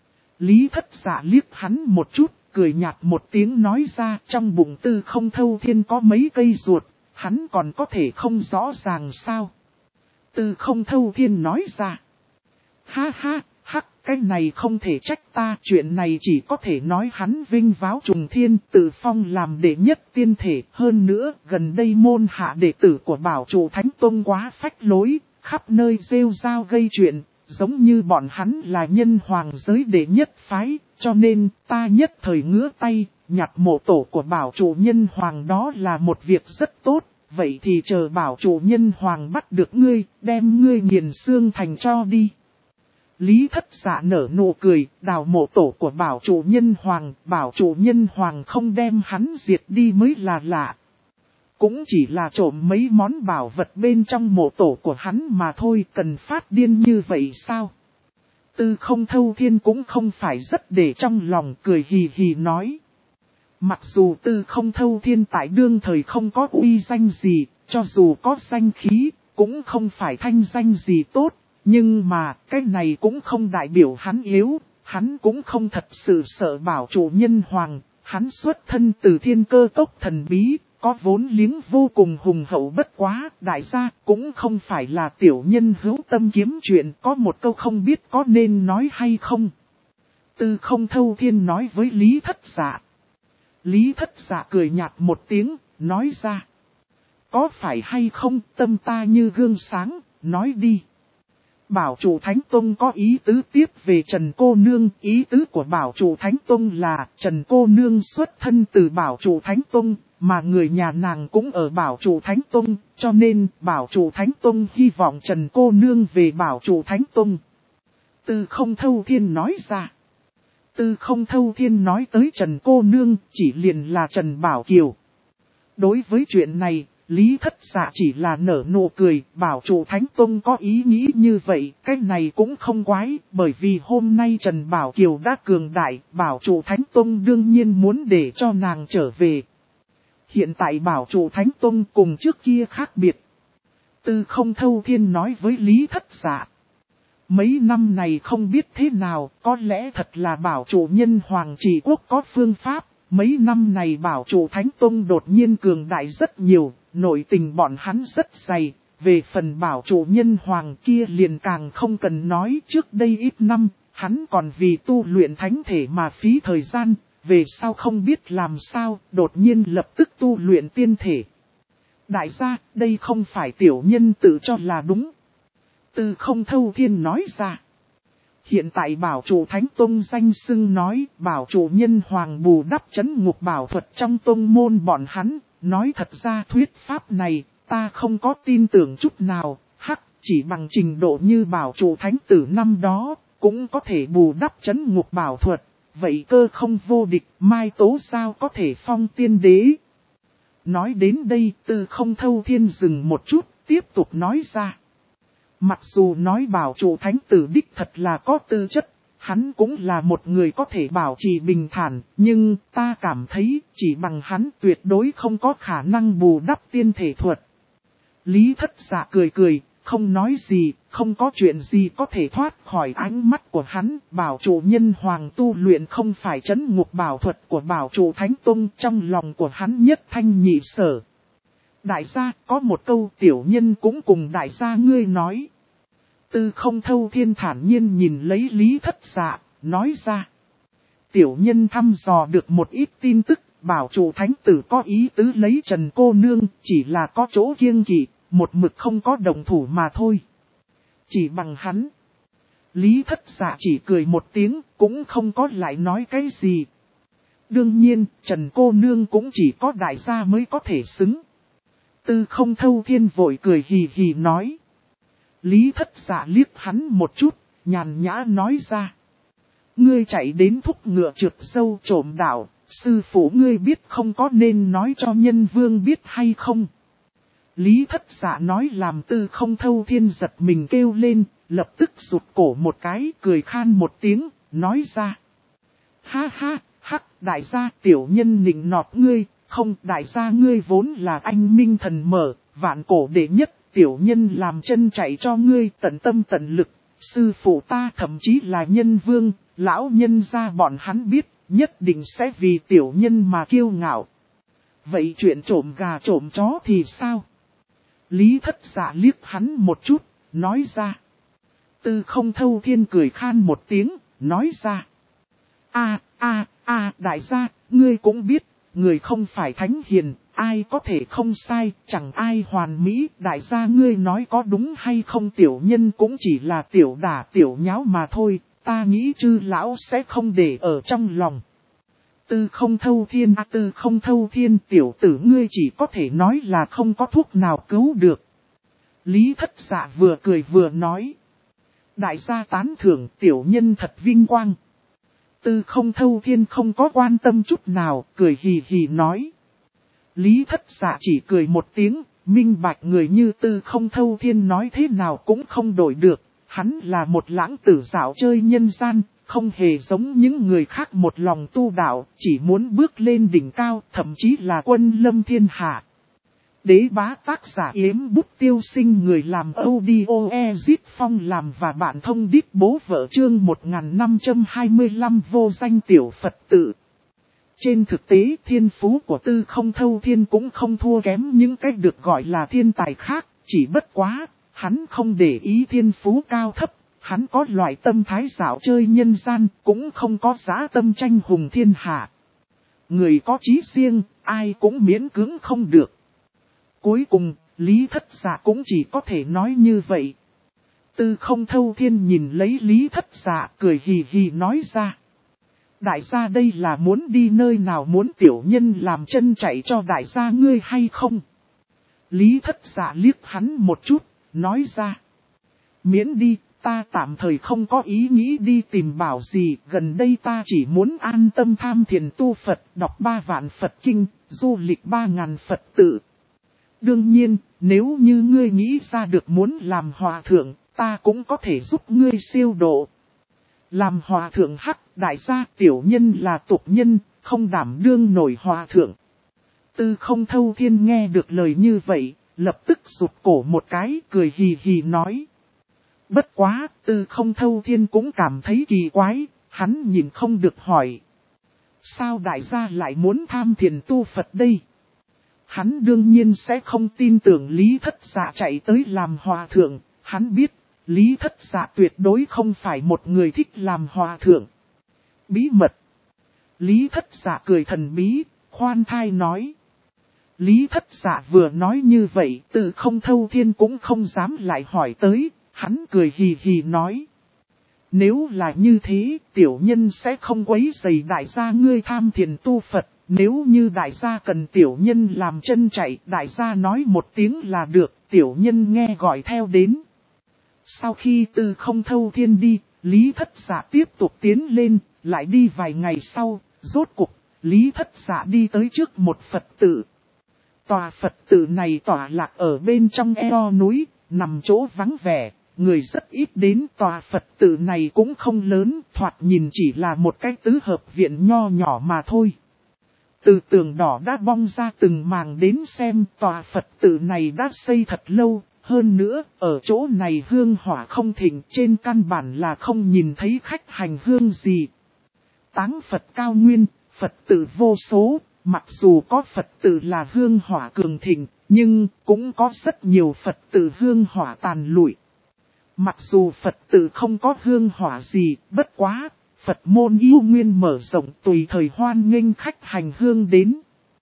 Speaker 1: Lý Thất Dạ liếc hắn một chút, cười nhạt một tiếng nói ra, trong bụng Tư Không Thâu Thiên có mấy cây ruột, hắn còn có thể không rõ ràng sao? Tư Không Thâu Thiên nói ra. Ha ha. Cái này không thể trách ta, chuyện này chỉ có thể nói hắn vinh váo trùng thiên, tự phong làm đệ nhất tiên thể. Hơn nữa, gần đây môn hạ đệ tử của bảo chủ Thánh Tông quá phách lối, khắp nơi rêu rao gây chuyện, giống như bọn hắn là nhân hoàng giới đệ nhất phái, cho nên ta nhất thời ngứa tay, nhặt mộ tổ của bảo chủ nhân hoàng đó là một việc rất tốt. Vậy thì chờ bảo chủ nhân hoàng bắt được ngươi, đem ngươi nghiền xương thành tro đi. Lý Thất Dạ nở nụ cười, đào mộ tổ của bảo chủ nhân hoàng không đem hắn diệt đi mới là lạ. Cũng chỉ là trộm mấy món bảo vật bên trong mộ tổ của hắn mà thôi, cần phát điên như vậy sao? Tư Không Thâu Thiên cũng không phải rất để trong lòng, cười hì hì nói. Mặc dù Tư Không Thâu Thiên tại đương thời không có uy danh gì, cho dù có danh khí, cũng không phải thanh danh gì tốt. Nhưng mà, cái này cũng không đại biểu hắn yếu, hắn cũng không thật sự sợ bảo chủ nhân hoàng, hắn xuất thân từ thiên cơ cốc thần bí, có vốn liếng vô cùng hùng hậu, bất quá, đại gia cũng không phải là tiểu nhân hữu tâm kiếm chuyện, có một câu không biết có nên nói hay không. Tư Không Thâu Thiên nói với Lý Thất Dạ. Lý Thất Dạ cười nhạt một tiếng, nói ra. Có phải hay không, tâm ta như gương sáng, nói đi. Bảo chủ Thánh Tông có ý tứ tiếp về Trần cô nương, ý tứ của bảo chủ Thánh Tông là Trần cô nương xuất thân từ bảo chủ Thánh Tông, mà người nhà nàng cũng ở bảo chủ Thánh Tông, cho nên bảo chủ Thánh Tông hy vọng Trần cô nương về bảo chủ Thánh Tông. Tư Không Thâu Thiên nói ra. Tư Không Thâu Thiên nói tới Trần cô nương chỉ liền là Trần Bảo Kiều. Đối với chuyện này, Lý Thất Dạ chỉ là nở nụ cười, bảo chủ Thánh Tông có ý nghĩ như vậy, cái này cũng không quái, bởi vì hôm nay Trần Bảo Kiều đã cường đại, bảo chủ Thánh Tông đương nhiên muốn để cho nàng trở về. Hiện tại bảo chủ Thánh Tông cùng trước kia khác biệt. Tư Không Thâu Thiên nói với Lý Thất Dạ. Mấy năm này không biết thế nào, có lẽ thật là bảo chủ nhân Hoàng Trị Quốc có phương pháp, mấy năm này bảo chủ Thánh Tông đột nhiên cường đại rất nhiều. Nội tình bọn hắn rất dày, Về phần bảo chủ nhân hoàng kia liền càng không cần nói, trước đây ít năm, hắn còn vì tu luyện thánh thể mà phí thời gian, về sau không biết làm sao, đột nhiên lập tức tu luyện tiên thể. Đại gia, đây không phải tiểu nhân tự cho là đúng. Tư Không Thâu Thiên nói ra. Hiện tại bảo chủ Thánh Tông danh xưng nói, bảo chủ nhân hoàng bù đắp trấn ngục bảo thuật trong tông môn bọn hắn, nói thật ra thuyết pháp này, ta không có tin tưởng chút nào, chỉ bằng trình độ như bảo chủ thánh tử năm đó, cũng có thể bù đắp trấn ngục bảo thuật, vậy cơ không vô địch, mai tố sao có thể phong tiên đế. Nói đến đây, Tư Không Thâu Thiên dừng một chút, tiếp tục nói ra. Mặc dù nói bảo chủ thánh tử đích thật là có tư chất, hắn cũng là một người có thể bảo trì bình thản, nhưng ta cảm thấy chỉ bằng hắn tuyệt đối không có khả năng bù đắp tiên thể thuật. Lý Thất Dạ cười cười, không nói gì, không có chuyện gì có thể thoát khỏi ánh mắt của hắn. Bảo chủ nhân hoàng tu luyện không phải trấn ngục bảo thuật của bảo chủ thánh tông, trong lòng của hắn nhất thanh nhị sở. Đại gia, có một câu tiểu nhân cũng cùng đại gia ngươi nói. Tư Không Thâu Thiên thản nhiên nhìn lấy Lý Thất Dạ, nói ra. Tiểu nhân thăm dò được một ít tin tức, bảo chủ thánh tử có ý tứ lấy Trần cô nương, chỉ là có chỗ kiêng kỵ, một mực không có đồng thủ mà thôi. Chỉ bằng hắn. Lý Thất Dạ chỉ cười một tiếng, cũng không có lại nói cái gì. Đương nhiên, Trần cô nương cũng chỉ có đại gia mới có thể xứng. Tư Không Thâu Thiên vội cười hì hì nói. Lý Thất Dạ liếc hắn một chút, nhàn nhã nói ra. Ngươi chạy đến thúc ngựa trượt sâu trộm đạo, sư phụ ngươi biết không có nên nói cho nhân vương biết hay không? Lý Thất Dạ nói làm Tư Không Thâu Thiên giật mình kêu lên, lập tức rụt cổ một cái, cười khan một tiếng, nói ra. Ha ha, đại gia tiểu nhân nịnh nọt ngươi, không đại gia ngươi vốn là anh minh thần mở, vạn cổ đệ nhất, tiểu nhân làm chân chạy cho ngươi tận tâm tận lực, sư phụ ta thậm chí là nhân vương, lão nhân gia bọn hắn biết, nhất định sẽ vì tiểu nhân mà kiêu ngạo. Vậy chuyện trộm gà trộm chó thì sao? Lý Thất Dạ liếc hắn một chút, nói ra. Tư Không Thâu Thiên cười khan một tiếng, nói ra. Đại gia, ngươi cũng biết, người không phải thánh hiền, ai có thể không sai, chẳng ai hoàn mỹ. Đại gia ngươi nói có đúng hay không, tiểu nhân cũng chỉ là tiểu đả tiểu nháo mà thôi, ta nghĩ chư lão sẽ không để ở trong lòng. Tư Không Thâu Thiên, Tư Không Thâu Thiên, tiểu tử ngươi chỉ có thể nói là không có thuốc nào cứu được. Lý Thất Dạ vừa cười vừa nói. Đại gia tán thưởng, tiểu nhân thật vinh quang. Tư Không Thâu Thiên không có quan tâm chút nào, cười hì hì nói. Lý Thất Dạ chỉ cười một tiếng, minh bạch người như Tư Không Thâu Thiên nói thế nào cũng không đổi được. Hắn là một lãng tử dạo chơi nhân gian, không hề giống những người khác một lòng tu đạo, chỉ muốn bước lên đỉnh cao, thậm chí là quân lâm thiên hạ. Đế bá tác giả Yếm Bút Tiêu Sinh, người làm audio Ezit Phong làm và bạn thông đít bố vợ chương 1525 vô danh tiểu Phật tử. Trên thực tế thiên phú của Tư Không Thâu Thiên cũng không thua kém những cách được gọi là thiên tài khác, chỉ bất quá, hắn không để ý thiên phú cao thấp, hắn có loại tâm thái dạo chơi nhân gian, cũng không có giá tâm tranh hùng thiên hạ. Người có chí riêng, ai cũng miễn cưỡng không được. Cuối cùng, Lý Thất Dạ cũng chỉ có thể nói như vậy. Tư Không Thâu Thiên nhìn lấy Lý Thất Dạ cười hì hì nói ra. Đại gia đây là muốn đi nơi nào, muốn tiểu nhân làm chân chạy cho đại gia ngươi hay không? Lý Thất Dạ liếc hắn một chút, nói ra. Miễn đi, ta tạm thời không có ý nghĩ đi tìm bảo gì, gần đây ta chỉ muốn an tâm tham thiền tu Phật, đọc 3 vạn Phật kinh, du lịch 3.000 Phật tự. Đương nhiên, nếu như ngươi nghĩ ra được muốn làm hòa thượng, ta cũng có thể giúp ngươi siêu độ. Làm hòa thượng đại gia tiểu nhân là tục nhân, không đảm đương nổi hòa thượng. Tư Không Thâu Thiên nghe được lời như vậy, lập tức rụt cổ một cái, cười hì hì nói. Bất quá, Tư Không Thâu Thiên cũng cảm thấy kỳ quái, hắn nhìn không được hỏi. Sao đại gia lại muốn tham thiền tu Phật đây? hắn đương nhiên sẽ không tin tưởng Lý Thất Dạ chạy tới làm hòa thượng, hắn biết, Lý Thất Dạ tuyệt đối không phải một người thích làm hòa thượng. Bí mật. Lý Thất Dạ cười thần bí, khoan thai nói. Lý Thất Dạ vừa nói như vậy, Từ Không Thâu Thiên cũng không dám lại hỏi tới, hắn cười hì hì nói. Nếu là như thế, tiểu nhân sẽ không quấy rầy đại gia ngươi tham thiền tu Phật, nếu như đại gia cần tiểu nhân làm chân chạy, đại gia nói một tiếng là được, tiểu nhân nghe gọi theo đến. Sau khi Từ Không Thâu Thiên đi, Lý Thất Dạ tiếp tục tiến lên, lại đi vài ngày sau, rốt cục, Lý Thất Dạ đi tới trước một Phật tự. Tòa Phật tự này tỏa lạc ở bên trong eo núi, nằm chỗ vắng vẻ, người rất ít đến. Tòa Phật tự này cũng không lớn, thoạt nhìn chỉ là một cái tứ hợp viện nho nhỏ mà thôi. Từ tường đỏ đã bong ra từng màng đến xem, tòa Phật tự này đã xây thật lâu, hơn nữa, ở chỗ này hương hỏa không thịnh, trên căn bản là không nhìn thấy khách hành hương gì. Táng Phật cao nguyên, Phật tử vô số, mặc dù có Phật tử là hương hỏa cường thịnh, nhưng cũng có rất nhiều Phật tử hương hỏa tàn lụi. Mặc dù Phật tử không có hương hỏa gì, bất quá, Phật môn yêu nguyên mở rộng tùy thời hoan nghênh khách hành hương đến.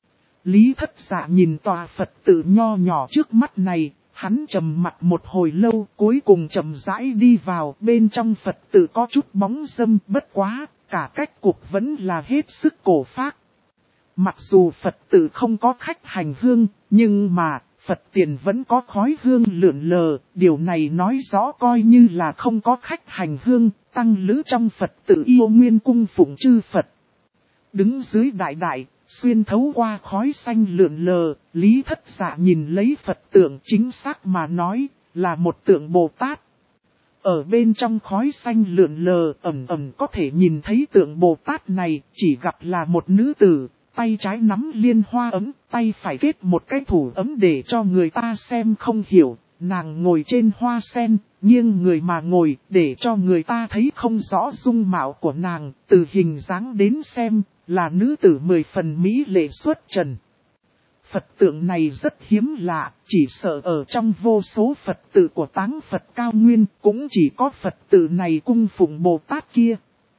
Speaker 1: Lý Thất Dạ nhìn tòa Phật tử nho nhỏ trước mắt này, hắn trầm mặt một hồi lâu, cuối cùng chậm rãi đi vào. Bên trong Phật tử có chút bóng râm, bất quá, cả cách cục vẫn là hết sức cổ phác. Mặc dù Phật tử không có khách hành hương, nhưng mà Phật tiền vẫn có khói hương lượn lờ, điều này nói rõ coi như là không có khách hành hương, tăng lữ trong Phật tử yêu nguyên cung phụng chư Phật. Đứng dưới đại đại, xuyên thấu qua khói xanh lượn lờ, Lý Thất Dạ nhìn lấy Phật tượng, chính xác mà nói, là một tượng Bồ Tát. Ở bên trong khói xanh lượn lờ, ẩn ẩn có thể nhìn thấy tượng Bồ Tát này, chỉ gặp là một nữ tử, tay trái nắm liên hoa ấm, tay phải kết một cái thủ ấm để cho người ta xem không hiểu. Nàng ngồi trên hoa sen, nghiêng người mà ngồi, để cho người ta thấy không rõ dung mạo của nàng, từ hình dáng đến xem, là nữ tử 10 phần mỹ lệ xuất trần. Phật tượng này rất hiếm lạ, chỉ sợ ở trong vô số Phật tự của Táng Phật cao nguyên, cũng chỉ có Phật tự này cung phụng Bồ Tát kia.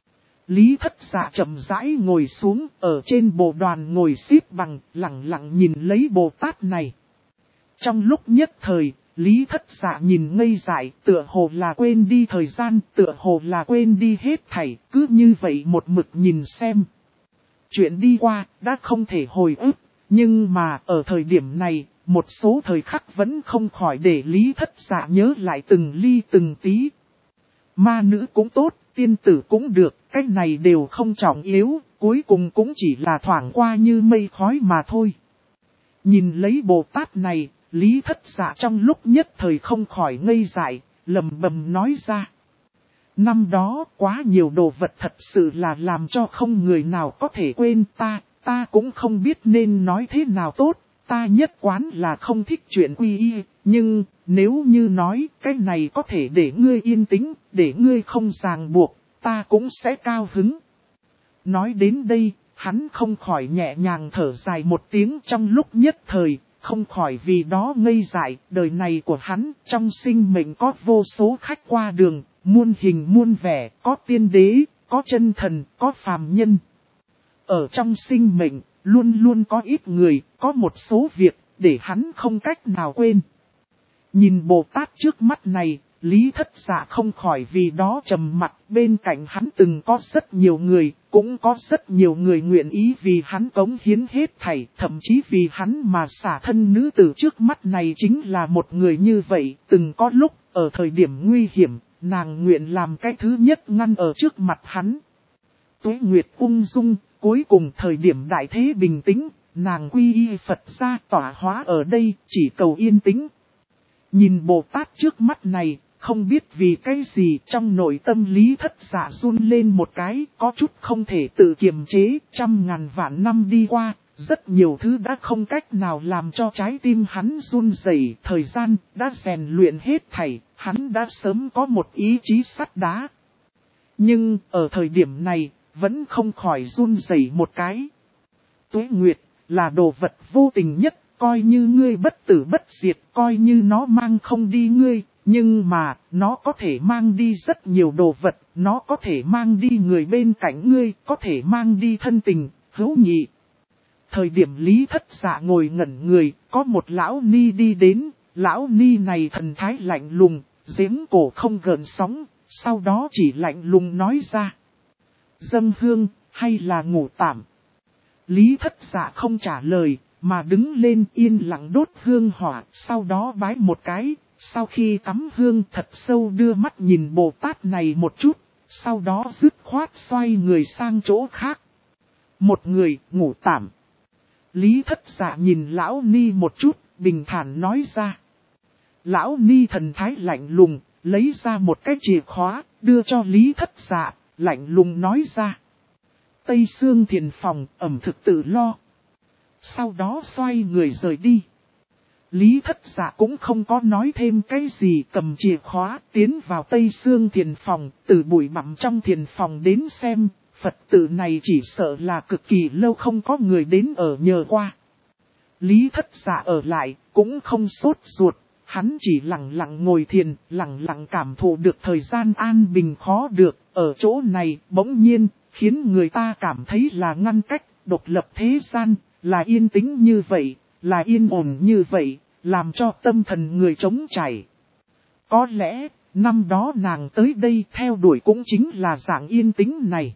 Speaker 1: Lý Thất Dạ chậm rãi ngồi xuống, ở trên bồ đoàn ngồi xếp bằng, lặng lặng nhìn lấy Bồ Tát này. Trong lúc nhất thời, Lý Thất Dạ nhìn ngây dại, tựa hồ là quên đi thời gian, tựa hồ là quên đi hết thảy, cứ như vậy một mực nhìn xem. Chuyện đi qua, đã không thể hồi ức, nhưng mà ở thời điểm này, một số thời khắc vẫn không khỏi để Lý Thất Dạ nhớ lại từng ly từng tí. Ma nữ cũng tốt, tiên tử cũng được, cái này đều không trọng yếu, cuối cùng cũng chỉ là thoảng qua như mây khói mà thôi. Nhìn lấy Bồ Tát này, Lý Thất Dạ trong lúc nhất thời không khỏi ngây dại, lầm bầm nói ra. Năm đó quá nhiều đồ vật thật sự là làm cho không người nào có thể quên ta cũng không biết nên nói thế nào tốt, ta nhất quán là không thích chuyện quy y, nhưng nếu như nói cái này có thể để ngươi yên tĩnh, để ngươi không ràng buộc, ta cũng sẽ cao hứng. Nói đến đây, hắn không khỏi nhẹ nhàng thở dài một tiếng trong lúc nhất thời, không khỏi vì đó ngây dại, đời này của hắn trong sinh mệnh có vô số khách qua đường, muôn hình muôn vẻ, có tiên đế, có chân thần, có phàm nhân. Ở trong sinh mệnh, luôn luôn có ít người, có một số việc, để hắn không cách nào quên. Nhìn Bồ Tát trước mắt này, Lý Thất Dạ không khỏi vì đó trầm mặt, bên cạnh hắn từng có rất nhiều người, cũng có rất nhiều người nguyện ý vì hắn cống hiến hết thảy, thậm chí vì hắn mà xả thân nữ tử trước mắt này chính là một người như vậy, từng có lúc, ở thời điểm nguy hiểm, nàng nguyện làm cái thứ nhất ngăn ở trước mặt hắn. Tuế Nguyệt ung dung, cuối cùng thời điểm đại thế bình tĩnh, nàng quy y Phật gia tỏa hóa ở đây, chỉ cầu yên tĩnh. Nhìn Bồ Tát trước mắt này, không biết vì cái gì trong nội tâm Lý Thất Dạ run lên một cái, có chút không thể tự kiềm chế, 100.000 vạn năm đi qua, rất nhiều thứ đã không cách nào làm cho trái tim hắn run rẩy, thời gian đã rèn luyện hết thảy, hắn đã sớm có một ý chí sắt đá. Nhưng ở thời điểm này, vẫn không khỏi run rẩy một cái. Tuế Nguyệt là đồ vật vô tình nhất, coi như ngươi bất tử bất diệt, coi như nó mang không đi ngươi, nhưng mà, nó có thể mang đi rất nhiều đồ vật, nó có thể mang đi người bên cạnh ngươi, có thể mang đi thân tình, hữu nghị. Thời điểm Lý Thất Dạ ngồi ngẩn người, có một lão ni đi đến, lão ni này thần thái lạnh lùng, giếng cổ không gợn sóng, sau đó chỉ lạnh lùng nói ra. Dâng hương, hay là ngủ tạm? Lý Thất Dạ không trả lời, mà đứng lên yên lặng đốt hương hỏa, sau đó bái một cái, sau khi cắm hương thật sâu đưa mắt nhìn Bồ Tát này một chút, sau đó dứt khoát xoay người sang chỗ khác. Một người, ngủ tạm. Lý Thất Dạ nhìn lão ni một chút, bình thản nói ra. Lão ni thần thái lạnh lùng, lấy ra một cái chìa khóa, đưa cho Lý Thất Dạ, lạnh lùng nói ra. Tây Sương Thiền Phòng, ẩm thực tự lo. Sau đó xoay người rời đi. Lý Thất Dạ cũng không có nói thêm cái gì, cầm chìa khóa tiến vào Tây Sương Thiền Phòng, từ bụi bặm trong thiền phòng đến xem, Phật tử này chỉ sợ là cực kỳ lâu không có người đến ở nhờ qua. Lý Thất Dạ ở lại, cũng không sốt ruột, hắn chỉ lặng lặng ngồi thiền, lặng lặng cảm thụ được thời gian an bình khó được, ở chỗ này bỗng nhiên, khiến người ta cảm thấy là ngăn cách, độc lập thế gian, là yên tĩnh như vậy, là yên ổn như vậy, làm cho tâm thần người trống chảy. Có lẽ, năm đó nàng tới đây theo đuổi cũng chính là dạng yên tĩnh này.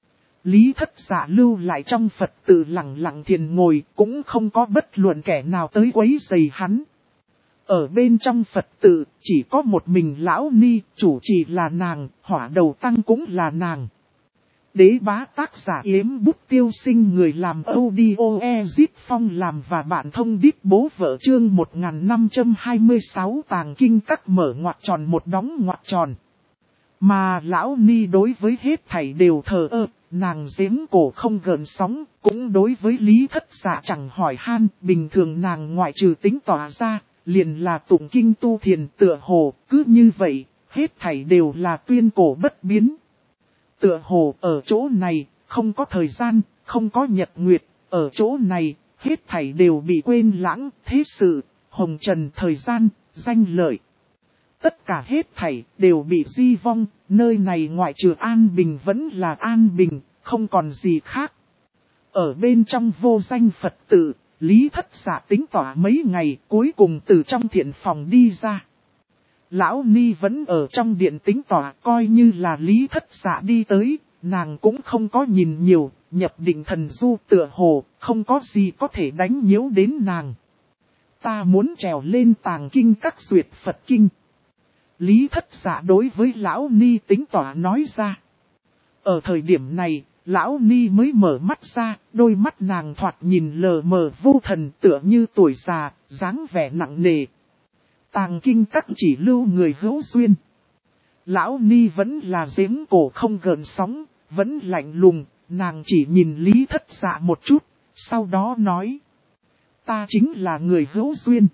Speaker 1: Lý Thất Dạ lưu lại trong Phật tử lặng lặng thiền ngồi, cũng không có bất luận kẻ nào tới quấy rầy hắn. Ở bên trong Phật tử, chỉ có một mình lão ni, chủ trì là nàng, hỏa đầu tăng cũng là nàng. Đế bá tác giả Yếm Bút Tiêu Sinh, người làm audio Ezit Phong làm và bạn thông đít bố vợ, chương 1526 tàng kinh các mở ngoặc tròn một đóng ngoặc tròn. Mà lão ni đối với hết thảy đều thờ ơ, nàng giếng cổ không gợn sóng, cũng đối với Lý Thất Dạ chẳng hỏi han, bình thường nàng ngoại trừ tính tỏa ra, liền là tụng kinh tu thiền, tựa hồ, cứ như vậy, hết thảy đều là tuyên cổ bất biến. Tựa hồ ở chỗ này, không có thời gian, không có nhật nguyệt, ở chỗ này, hết thảy đều bị quên lãng, thế sự, hồng trần thời gian, danh lợi. Tất cả hết thảy đều bị di vong, nơi này ngoại trừ an bình vẫn là an bình, không còn gì khác. Ở bên trong vô danh Phật tử, Lý Thất Dạ tính tỏa mấy ngày, cuối cùng từ trong thiện phòng đi ra. Lão ni vẫn ở trong điện tính tỏa, coi như là Lý Thất Dạ đi tới, nàng cũng không có nhìn nhiều, nhập định thần du tựa hồ, không có gì có thể đánh nhiễu đến nàng. Ta muốn trèo lên tàng kinh các duyệt Phật kinh. Lý Thất Dạ đối với lão ni tính tỏa nói ra. Ở thời điểm này, lão ni mới mở mắt ra, đôi mắt nàng thoạt nhìn lờ mờ vô thần, tựa như tuổi già, dáng vẻ nặng nề. Tàng kinh các chỉ lưu người hữu duyên. Lão ni vẫn là giếng cổ không gợn sóng, vẫn lạnh lùng, nàng chỉ nhìn Lý Thất Dạ một chút, sau đó nói. Ta chính là người hữu duyên.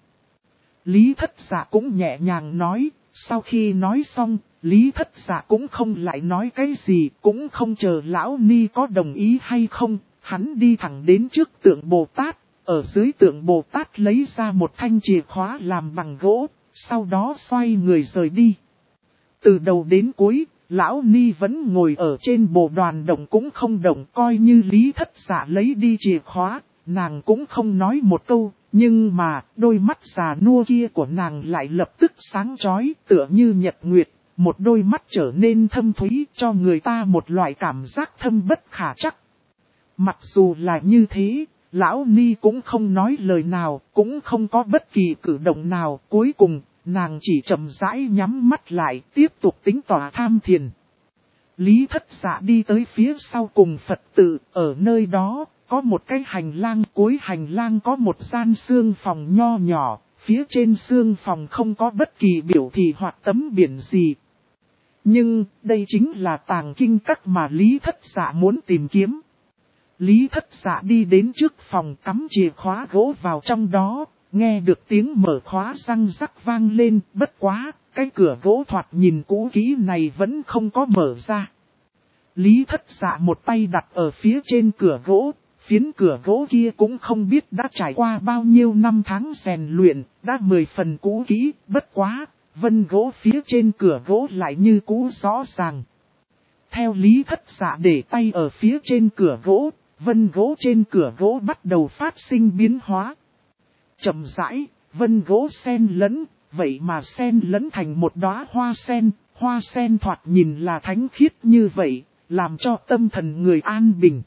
Speaker 1: Lý Thất Dạ cũng nhẹ nhàng nói, sau khi nói xong, Lý Thất Dạ cũng không lại nói cái gì, cũng không chờ lão ni có đồng ý hay không, hắn đi thẳng đến trước tượng Bồ Tát, ở dưới tượng Bồ Tát lấy ra một thanh chìa khóa làm bằng gỗ, sau đó xoay người rời đi. Từ đầu đến cuối, lão ni vẫn ngồi ở trên bồ đoàn động cũng không động, coi như Lý Thất Dạ lấy đi chìa khóa, nàng cũng không nói một câu. Nhưng mà, đôi mắt già nua kia của nàng lại lập tức sáng chói, tựa như nhật nguyệt, một đôi mắt trở nên thâm thúy, cho người ta một loại cảm giác thâm bất khả trắc. Mặc dù là như thế, lão ni cũng không nói lời nào, cũng không có bất kỳ cử động nào, cuối cùng, nàng chỉ chậm rãi nhắm mắt lại, tiếp tục tính tỏa tham thiền. Lý Thất Dạ đi tới phía sau cùng Phật tử, ở nơi đó. Có một cái hành lang, cuối hành lang có một gian xương phòng nho nhỏ, phía trên xương phòng không có bất kỳ biểu thị hoặc tấm biển gì. Nhưng, đây chính là tàng kinh các mà Lý Thất Dạ muốn tìm kiếm. Lý Thất Dạ đi đến trước phòng cắm chìa khóa gỗ vào trong đó, nghe được tiếng mở khóa răng rắc vang lên, bất quá, cái cửa gỗ thoạt nhìn cũ kỹ này vẫn không có mở ra. Lý Thất Dạ một tay đặt ở phía trên cửa gỗ. Phiến cửa gỗ kia cũng không biết đã trải qua bao nhiêu năm tháng rèn luyện, đã 10 phần cũ kỹ, bất quá, vân gỗ phía trên cửa gỗ lại như cũ rõ ràng. Theo Lý Thất Dạ để tay ở phía trên cửa gỗ, vân gỗ trên cửa gỗ bắt đầu phát sinh biến hóa. Chậm rãi, vân gỗ xen lẫn, vậy mà xen lẫn thành một đóa hoa sen thoạt nhìn là thánh khiết như vậy, làm cho tâm thần người an bình.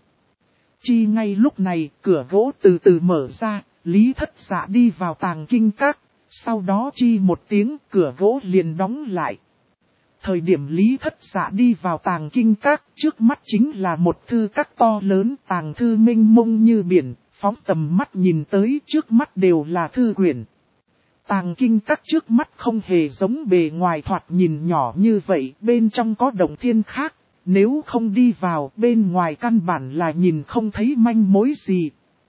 Speaker 1: Chi ngay lúc này, cửa gỗ từ từ mở ra, Lý Thất Dạ đi vào tàng kinh các, sau đó chi một tiếng cửa gỗ liền đóng lại. Thời điểm Lý Thất Dạ đi vào tàng kinh các, trước mắt chính là một thư các to lớn, tàng thư mênh mông như biển, phóng tầm mắt nhìn tới trước mắt đều là thư quyển. Tàng kinh các trước mắt không hề giống bề ngoài thoạt nhìn nhỏ như vậy, bên trong có động thiên khác, nếu không đi vào bên ngoài căn bản là nhìn không thấy manh mối gì.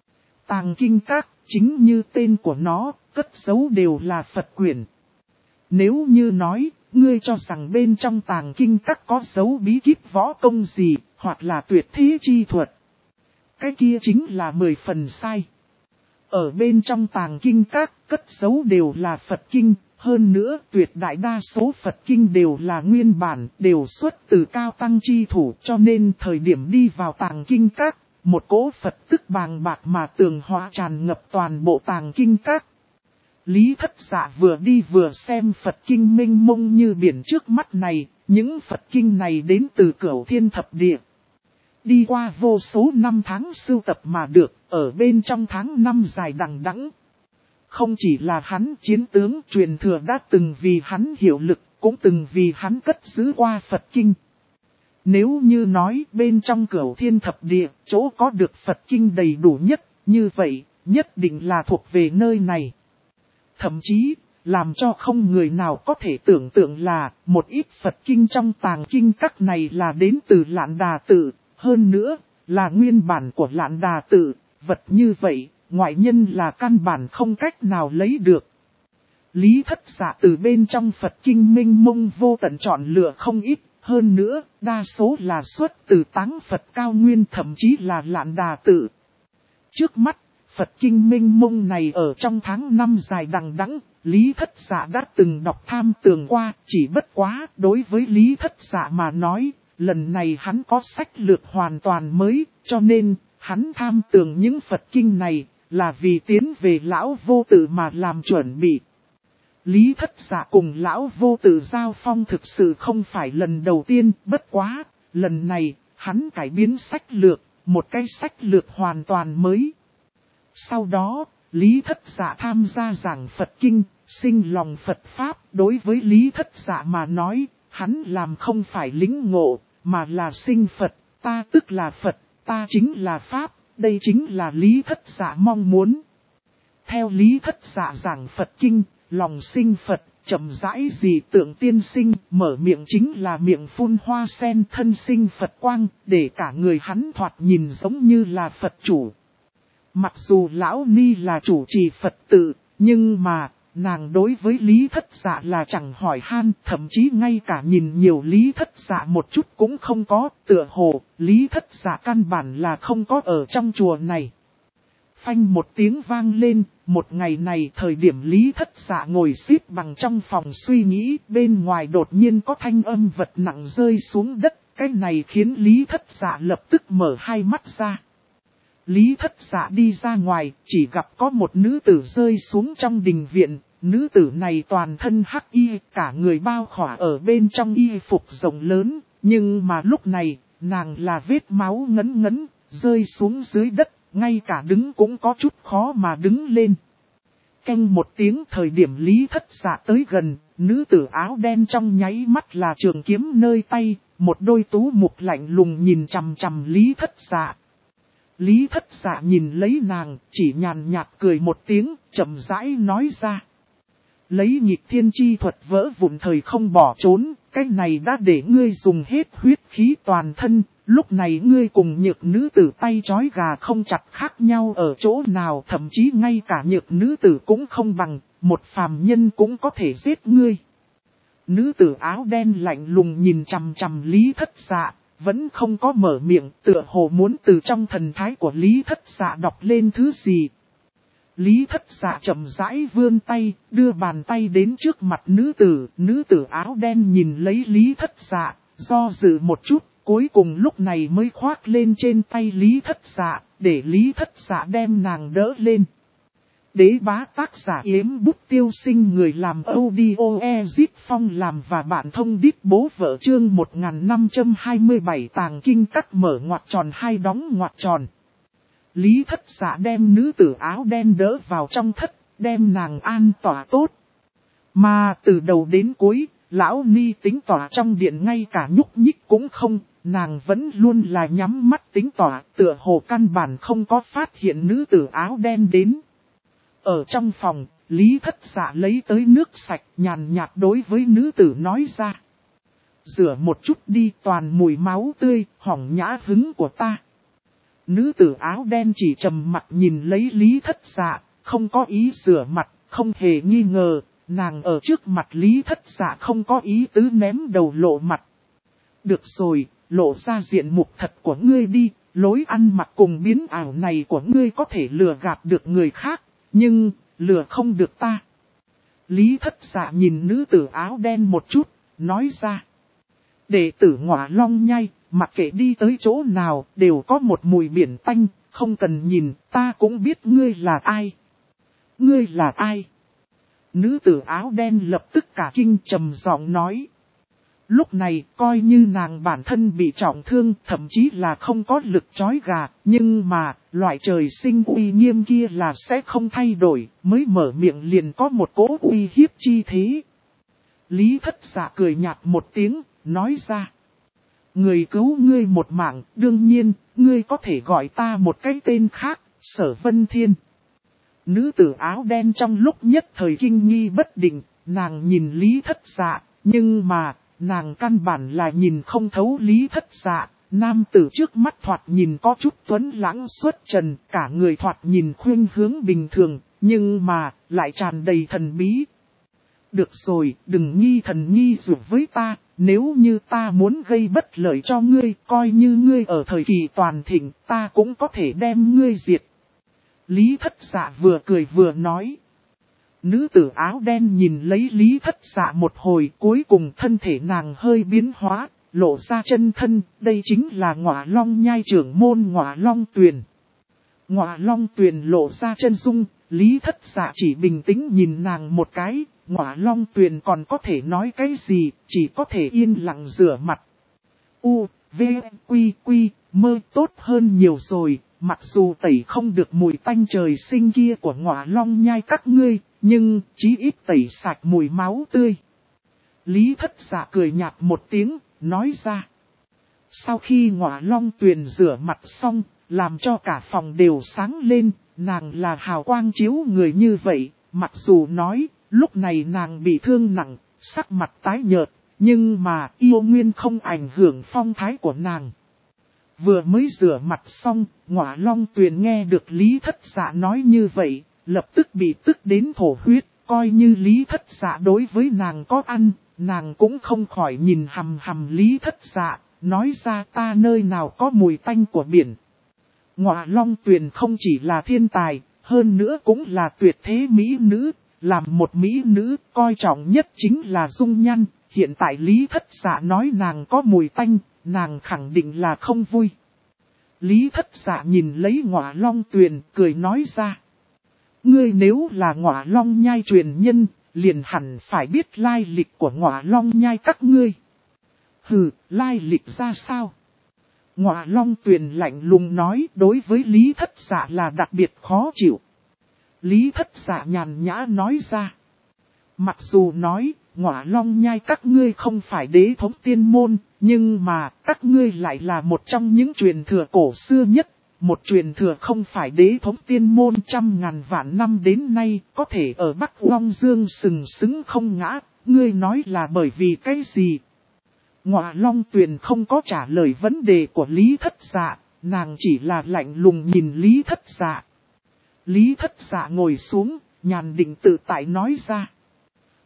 Speaker 1: Tàng kinh các, chính như tên của nó, cất giấu đều là Phật quyển. Nếu như nói, ngươi cho rằng bên trong tàng kinh các có dấu bí kíp võ công gì, hoặc là tuyệt thế chi thuật. Cái kia chính là 10 phần sai. Ở bên trong tàng kinh các, cất giấu đều là Phật kinh, hơn nữa tuyệt đại đa số Phật kinh đều là nguyên bản, đều xuất từ cao tăng chi thủ, cho nên thời điểm đi vào tàng kinh các, một cỗ Phật tức bàng bạc mà tường hóa tràn ngập toàn bộ tàng kinh các. Lý Thất Dạ vừa đi vừa xem Phật kinh mênh mông như biển trước mắt này, những Phật kinh này đến từ Cửu Thiên Thập Địa. Đi qua vô số năm tháng sưu tập mà được, ở bên trong tháng năm dài đằng đẵng. Không chỉ là hắn chiến tướng truyền thừa đã từng vì hắn hiệu lực, cũng từng vì hắn cất giữ qua Phật kinh. Nếu như nói bên trong Cửu Thiên Thập Địa, chỗ có được Phật kinh đầy đủ nhất, như vậy, nhất định là thuộc về nơi này. Thậm chí, làm cho không người nào có thể tưởng tượng là, một ít Phật kinh trong tàng kinh các này là đến từ Lạn Đà Tự, hơn nữa, là nguyên bản của Lạn Đà Tự, vật như vậy, ngoại nhân là căn bản không cách nào lấy được. Lý Thất Dạ từ bên trong Phật kinh mênh mông vô tận chọn lựa không ít, hơn nữa, đa số là xuất từ Táng Phật cao nguyên thậm chí là Lạn Đà Tự. Trước mắt, Phật kinh mênh mông này ở trong tháng năm dài đằng đẵng, Lý Thất Dạ đã từng đọc tham tường qua, chỉ bất quá, đối với Lý Thất Dạ mà nói, lần này hắn có sách lược hoàn toàn mới, cho nên, hắn tham tường những Phật kinh này, là vì tiến về Lão Vô Tự mà làm chuẩn bị. Lý Thất Dạ cùng Lão Vô Tự giao phong thực sự không phải lần đầu tiên, bất quá, lần này, hắn cải biến sách lược, một cái sách lược hoàn toàn mới. Sau đó, Lý Thất Dạ tham gia giảng Phật kinh, sinh lòng Phật Pháp, đối với Lý Thất Dạ mà nói, hắn làm không phải lĩnh ngộ, mà là sinh Phật, ta tức là Phật, ta chính là Pháp, đây chính là Lý Thất Dạ mong muốn. Theo Lý Thất Dạ giảng Phật kinh, lòng sinh Phật, chậm rãi dị tượng tiên sinh, mở miệng chính là miệng phun hoa sen thân sinh Phật quang, để cả người hắn thoạt nhìn giống như là Phật chủ. Mặc dù Lão Ni là chủ trì Phật tự, nhưng mà, nàng đối với Lý Thất Dạ là chẳng hỏi han, thậm chí ngay cả nhìn nhiều Lý Thất Dạ một chút cũng không có, tựa hồ, Lý Thất Dạ căn bản là không có ở trong chùa này. Phanh một tiếng vang lên, một ngày này thời điểm Lý Thất Dạ ngồi xếp bằng trong phòng suy nghĩ, bên ngoài đột nhiên có thanh âm vật nặng rơi xuống đất, cái này khiến Lý Thất Dạ lập tức mở hai mắt ra. Lý Thất Dạ đi ra ngoài, chỉ gặp có một nữ tử rơi xuống trong đình viện, nữ tử này toàn thân hắc y, cả người bao khỏa ở bên trong y phục rộng lớn, nhưng mà lúc này, nàng là vết máu ngấn ngấn, rơi xuống dưới đất, ngay cả đứng cũng có chút khó mà đứng lên. Canh một tiếng thời điểm Lý Thất Dạ tới gần, nữ tử áo đen trong nháy mắt là trường kiếm nơi tay, một đôi tú mục lạnh lùng nhìn chằm chằm Lý Thất Dạ. Lý Thất Dạ nhìn lấy nàng, chỉ nhàn nhạt cười một tiếng, chậm rãi nói ra. Lấy nhịp thiên chi thuật vỡ vụn thời không bỏ trốn, cái này đã để ngươi dùng hết huyết khí toàn thân, lúc này ngươi cùng nhược nữ tử tay chói gà không chặt khác nhau ở chỗ nào, thậm chí ngay cả nhược nữ tử cũng không bằng, một phàm nhân cũng có thể giết ngươi. Nữ tử áo đen lạnh lùng nhìn chằm chằm Lý Thất Dạ, vẫn không có mở miệng, tựa hồ muốn từ trong thần thái của Lý Thất Dạ đọc lên thứ gì. Lý Thất Dạ chậm rãi vươn tay, đưa bàn tay đến trước mặt nữ tử áo đen nhìn lấy Lý Thất Dạ, do dự một chút, cuối cùng lúc này mới khoác lên trên tay Lý Thất Dạ, để Lý Thất Dạ đem nàng đỡ lên. Đế bá tác giả Yếm Bút Tiêu Sinh, người làm audio Ezit Phong làm và bạn thông đít bố vợ, chương 1527 tàng kinh các mở ngoặc tròn hai đóng ngoặc tròn. Lý Thất Dạ đem nữ tử áo đen đỡ vào trong thất, đem nàng an tỏa tốt. Mà từ đầu đến cuối, lão ni tính tỏa trong điện ngay cả nhúc nhích cũng không, nàng vẫn luôn là nhắm mắt tính tỏa, tựa hồ căn bản không có phát hiện nữ tử áo đen đến. Ở trong phòng, Lý Thất Dạ lấy tới nước sạch, nhàn nhạt đối với nữ tử nói ra. Rửa một chút đi, toàn mùi máu tươi, hỏng nhã hứng của ta. Nữ tử áo đen chỉ trầm mặt nhìn lấy Lý Thất Dạ, không có ý rửa mặt, không hề nghi ngờ, nàng ở trước mặt Lý Thất Dạ không có ý tứ ném đầu lộ mặt. Được rồi, lộ ra diện mục thật của ngươi đi, lối ăn mặc cùng biến ảo này của ngươi có thể lừa gạt được người khác, nhưng lừa không được ta. Lý Thất Dạ nhìn nữ tử áo đen một chút, nói ra. Đệ tử Ngọa Long Nhai, mặc kệ đi tới chỗ nào, đều có một mùi biển tanh, không cần nhìn, ta cũng biết ngươi là ai. Ngươi là ai? Nữ tử áo đen lập tức cả kinh trầm giọng nói. Lúc này, coi như nàng bản thân bị trọng thương, thậm chí là không có lực trói gà, nhưng mà, loại trời sinh uy nghiêm kia là sẽ không thay đổi, mới mở miệng liền có một cỗ uy hiếp chi thế. Lý Thất Dạ cười nhạt một tiếng, nói ra. Người cứu ngươi một mạng, đương nhiên, ngươi có thể gọi ta một cái tên khác, Sở Vân Thiên. Nữ tử áo đen trong lúc nhất thời kinh nghi bất định, nàng nhìn Lý Thất Dạ, nhưng mà, nàng căn bản là nhìn không thấu Lý Thất Dạ. Nam tử trước mắt thoạt nhìn có chút tuấn lãng xuất trần, cả người thoạt nhìn khuynh hướng bình thường, nhưng mà, lại tràn đầy thần bí. Được rồi, đừng nghi thần nghi dù với ta, nếu như ta muốn gây bất lợi cho ngươi, coi như ngươi ở thời kỳ toàn thịnh, ta cũng có thể đem ngươi diệt. Lý Thất Dạ vừa cười vừa nói. Nữ tử áo đen nhìn lấy Lý Thất Dạ một hồi, cuối cùng thân thể nàng hơi biến hóa, lộ ra chân thân, đây chính là Ngọa Long Nhai trưởng môn Ngọa Long Tuyền. Ngọa Long Tuyền lộ ra chân dung, Lý Thất Dạ chỉ bình tĩnh nhìn nàng một cái, Ngọa Long Tuyền còn có thể nói cái gì, chỉ có thể yên lặng rửa mặt. U, V, Quy, Quy, mơ tốt hơn nhiều rồi, mặc dù tẩy không được mùi tanh trời sinh kia của Ngọa Long Nhai các ngươi, nhưng chí ít tẩy sạch mùi máu tươi. Lý Thất Dạ cười nhạt một tiếng, nói ra. Sau khi Ngọa Long Tuyền rửa mặt xong, làm cho cả phòng đều sáng lên, nàng là hào quang chiếu người như vậy, mặc dù nói, lúc này nàng bị thương nặng, sắc mặt tái nhợt, nhưng mà yêu nguyên không ảnh hưởng phong thái của nàng. Vừa mới rửa mặt xong, Ngọa Long Tuyền nghe được Lý Thất Dạ nói như vậy, lập tức bị tức đến thổ huyết, coi như Lý Thất Dạ đối với nàng có ăn, nàng cũng không khỏi nhìn hằm hằm Lý Thất Dạ, nói ra ta nơi nào có mùi tanh của biển. Ngọa Long Tuyền không chỉ là thiên tài, hơn nữa cũng là tuyệt thế mỹ nữ, làm một mỹ nữ, coi trọng nhất chính là dung nhan, hiện tại Lý Thất Dạ nói nàng có mùi tanh, nàng khẳng định là không vui. Lý Thất Dạ nhìn lấy Ngọa Long Tuyền, cười nói ra. Ngươi nếu là Ngọa Long Nhai truyền nhân, liền hẳn phải biết lai lịch của Ngọa Long Nhai các ngươi. Hừ, lai lịch ra sao? Ngọa Long Tuyền lạnh lùng nói, đối với Lý Thất Dạ là đặc biệt khó chịu. Lý Thất Dạ nhàn nhã nói ra. Mặc dù nói, Ngọa Long Nhai các ngươi không phải đế thống tiên môn, nhưng mà các ngươi lại là một trong những truyền thừa cổ xưa nhất. Một truyền thừa không phải đế thống tiên môn trăm ngàn vạn năm đến nay, có thể ở Bắc Long Dương sừng sững không ngã, ngươi nói là bởi vì cái gì? Ngọa Long Tuyền không có trả lời vấn đề của Lý Thất Dạ, nàng chỉ là lạnh lùng nhìn Lý Thất Dạ. Lý Thất Dạ ngồi xuống, nhàn định tự tại nói ra.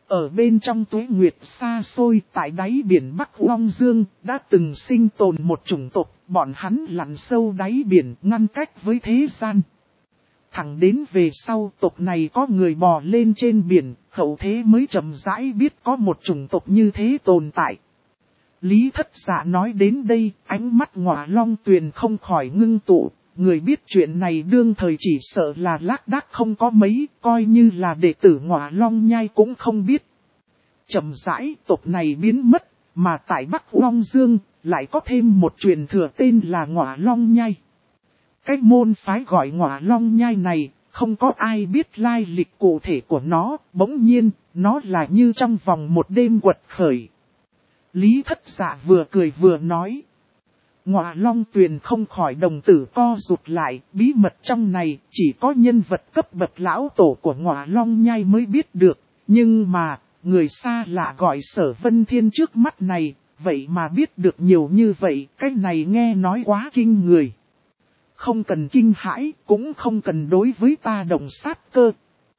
Speaker 1: Ở bên trong tuế nguyệt xa xôi tại đáy biển Bắc Long Dương đã từng sinh tồn một chủng tộc, bọn hắn lặn sâu đáy biển ngăn cách với thế gian. Thẳng đến về sau tộc này có người bò lên trên biển, hậu thế mới chậm rãi biết có một chủng tộc như thế tồn tại. Lý Thất Dạ nói đến đây, ánh mắt Ngọa Long Tuyền không khỏi ngưng tụ, người biết chuyện này đương thời chỉ sợ là lác đác không có mấy, coi như là đệ tử Ngọa Long Nhai cũng không biết. Chậm rãi tộc này biến mất, mà tại Bắc Long Dương lại có thêm một truyền thừa tên là Ngọa Long Nhai. Cái môn phái gọi Ngọa Long Nhai này, không có ai biết lai lịch cụ thể của nó, bỗng nhiên, nó là như trong vòng một đêm quật khởi. Lý Thất Dạ vừa cười vừa nói. Ngọa Long Tuyền không khỏi đồng tử co rụt lại, bí mật trong này chỉ có nhân vật cấp bậc lão tổ của Ngọa Long Nhai mới biết được, nhưng mà, người xa lạ gọi Sở Vân Thiên trước mắt này, vậy mà biết được nhiều như vậy, cái này nghe nói quá kinh người. Không cần kinh hãi, cũng không cần đối với ta động sát cơ.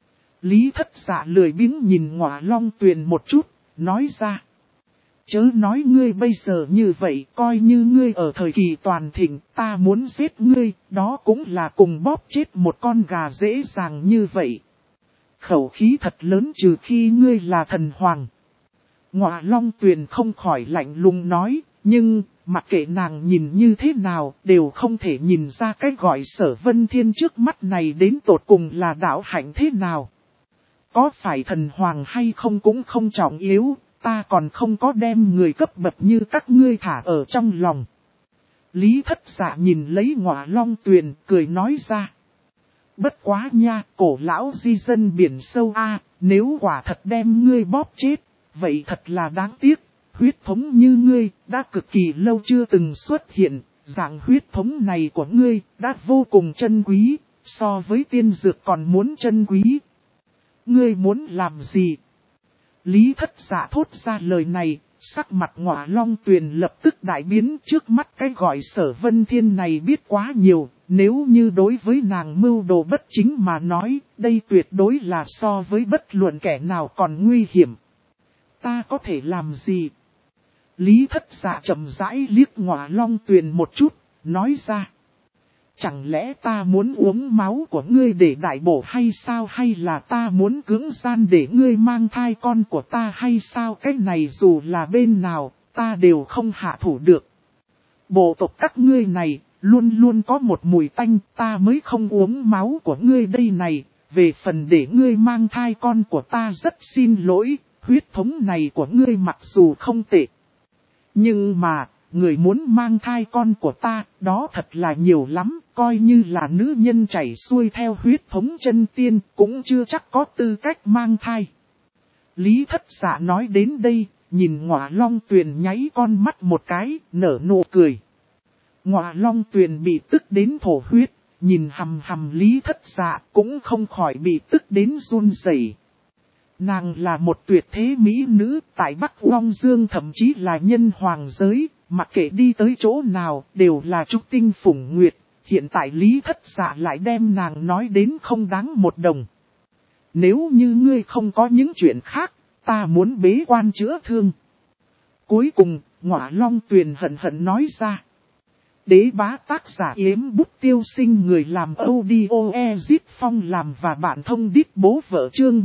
Speaker 1: Lý Thất Dạ lười biếng nhìn Ngọa Long Tuyền một chút, nói ra. Chớ nói ngươi bây giờ như vậy, coi như ngươi ở thời kỳ toàn thịnh, ta muốn giết ngươi, đó cũng là cùng bóp chết một con gà dễ dàng như vậy. Khẩu khí thật lớn trừ khi ngươi là thần hoàng. Ngọa Long Tuyền không khỏi lạnh lùng nói, nhưng, mặc kệ nàng nhìn như thế nào, đều không thể nhìn ra cái gọi Sở Vân Thiên trước mắt này đến tột cùng là đạo hạnh thế nào. Có phải thần hoàng hay không cũng không trọng yếu, ta còn không có đem người cấp bậc như các ngươi thả ở trong lòng. Lý Thất Dạ nhìn lấy Ngọa Long Tuyền, cười nói ra. Bất quá nha, cổ lão di dân biển sâu a, nếu quả thật đem ngươi bóp chết, vậy thật là đáng tiếc. Huyết thống như ngươi, đã cực kỳ lâu chưa từng xuất hiện, dạng huyết thống này của ngươi, đã vô cùng chân quý, so với tiên dược còn muốn chân quý. Ngươi muốn làm gì? Lý Thất Dạ thốt ra lời này, sắc mặt Ngọa Long Tuyền lập tức đại biến trước mắt cái gọi Sở Vân Thiên này biết quá nhiều, nếu như đối với nàng mưu đồ bất chính mà nói, đây tuyệt đối là so với bất luận kẻ nào còn nguy hiểm. Ta có thể làm gì? Lý Thất Dạ chậm rãi liếc Ngọa Long Tuyền một chút, nói ra. Chẳng lẽ ta muốn uống máu của ngươi để đại bổ hay sao, hay là ta muốn cưỡng gian để ngươi mang thai con của ta hay sao? Cái này dù là bên nào, ta đều không hạ thủ được. Bộ tộc các ngươi này, luôn luôn có một mùi tanh, ta mới không uống máu của ngươi đây này. Về phần để ngươi mang thai con của ta rất xin lỗi, huyết thống này của ngươi mặc dù không tệ. Nhưng mà, người muốn mang thai con của ta, đó thật là nhiều lắm, coi như là nữ nhân chảy xuôi theo huyết thống chân tiên, cũng chưa chắc có tư cách mang thai. Lý Thất Dạ nói đến đây, nhìn Ngọa Long Tuyền nháy con mắt một cái, nở nụ cười. Ngọa Long Tuyền bị tức đến thổ huyết, nhìn hằm hằm Lý Thất Dạ cũng không khỏi bị tức đến run rẩy. Nàng là một tuyệt thế mỹ nữ, tại Bắc Long Dương thậm chí là nhân hoàng giới, mặc kệ đi tới chỗ nào đều là trúc tinh phủng nguyệt, hiện tại Lý Thất Dạ lại đem nàng nói đến không đáng một đồng. Nếu như ngươi không có những chuyện khác, ta muốn bế quan chữa thương. Cuối cùng, Ngọa Long Tuyền hận hận nói ra. Đế bá tác giả Yếm Bút Tiêu Sinh, người làm audio Ezit Phong làm và bạn thông đít bố vợ chương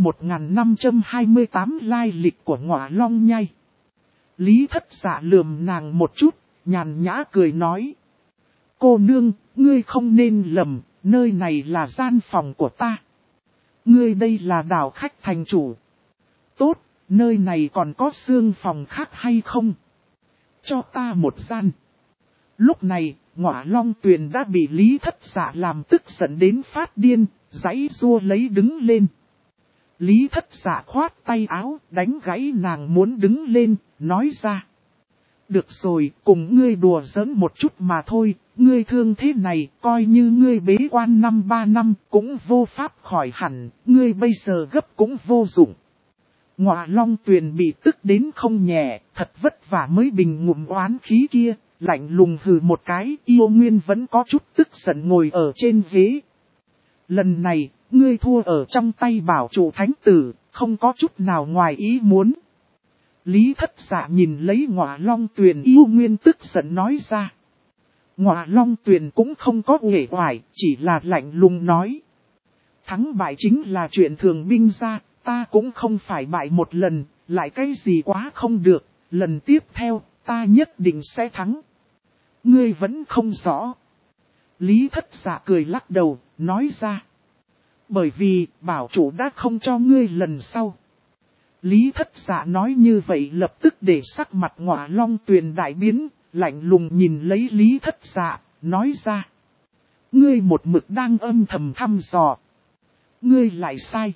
Speaker 1: 1528 lai lịch của Ngọa Long Nhai. Lý Thất Dạ lườm nàng một chút, nhàn nhã cười nói. Cô nương, ngươi không nên lầm, nơi này là gian phòng của ta. Ngươi đây là đảo khách thành chủ. Tốt, nơi này còn có xương phòng khác hay không? Cho ta một gian. Lúc này, Ngọa Long Tuyền đã bị Lý Thất Dạ làm tức giận đến phát điên, giãy giụa lấy đứng lên. Lý Thất Dạ khoát tay áo, đánh gãy nàng muốn đứng lên, nói ra. Được rồi, cùng ngươi đùa giỡn một chút mà thôi, ngươi thương thế này, coi như ngươi bế quan 5-3 năm, cũng vô pháp khỏi hẳn, ngươi bây giờ gấp cũng vô dụng. Ngọa Long Tuyền bị tức đến không nhẹ, thật vất vả mới bình ngụm oán khí kia. Lạnh lùng hừ một cái, Yêu Nguyên vẫn có chút tức giận ngồi ở trên ghế. Lần này, ngươi thua ở trong tay bảo chủ thánh tử, không có chút nào ngoài ý muốn. Lý Thất Dạ nhìn lấy Ngọa Long Tuyền yêu nguyên tức giận nói ra. Ngọa Long Tuyền cũng không có uể oải, chỉ là lạnh lùng nói. Thắng bại chính là chuyện thường binh ra, ta cũng không phải bại một lần, lại cái gì quá không được, lần tiếp theo, ta nhất định sẽ thắng. Ngươi vẫn không rõ. Lý Thất Dạ cười lắc đầu, nói ra. Bởi vì, bảo chủ đã không cho ngươi lần sau. Lý Thất Dạ nói như vậy lập tức để sắc mặt Ngọa Long Tuyền đại biến, lạnh lùng nhìn lấy Lý Thất Dạ, nói ra. Ngươi một mực đang âm thầm thăm dò. Ngươi lại sai.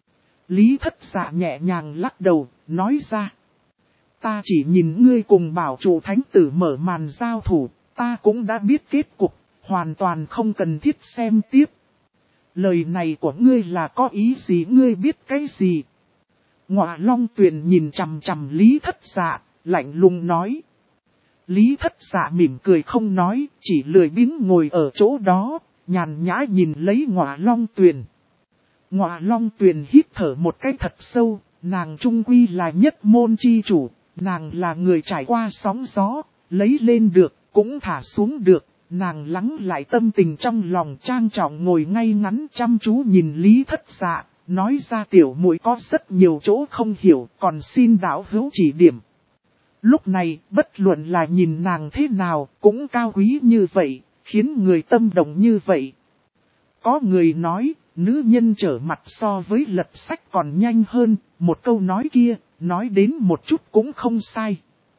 Speaker 1: Lý Thất Dạ nhẹ nhàng lắc đầu, nói ra. Ta chỉ nhìn ngươi cùng bảo chủ thánh tử mở màn giao thủ, ta cũng đã biết kết cục, hoàn toàn không cần thiết xem tiếp. Lời này của ngươi là có ý gì, ngươi biết cái gì? Ngọa Long Tuyền nhìn chằm chằm Lý Thất Dạ, lạnh lùng nói. Lý Thất Dạ mỉm cười không nói, chỉ lười biếng ngồi ở chỗ đó, nhàn nhã nhìn lấy Ngọa Long Tuyền. Ngọa Long Tuyền hít thở một cái thật sâu, nàng trung quy là nhất môn chi chủ, nàng là người trải qua sóng gió, lấy lên được, cũng thả xuống được, nàng lắng lại tâm tình trong lòng trang trọng ngồi ngay ngắn chăm chú nhìn Lý Thất Dạ, nói ra tiểu muội có rất nhiều chỗ không hiểu, còn xin đạo hữu chỉ điểm. Lúc này, bất luận là nhìn nàng thế nào, cũng cao quý như vậy, khiến người tâm động như vậy. Có người nói, nữ nhân trở mặt so với lật sách còn nhanh hơn, một câu nói kia, nói đến một chút cũng không sai.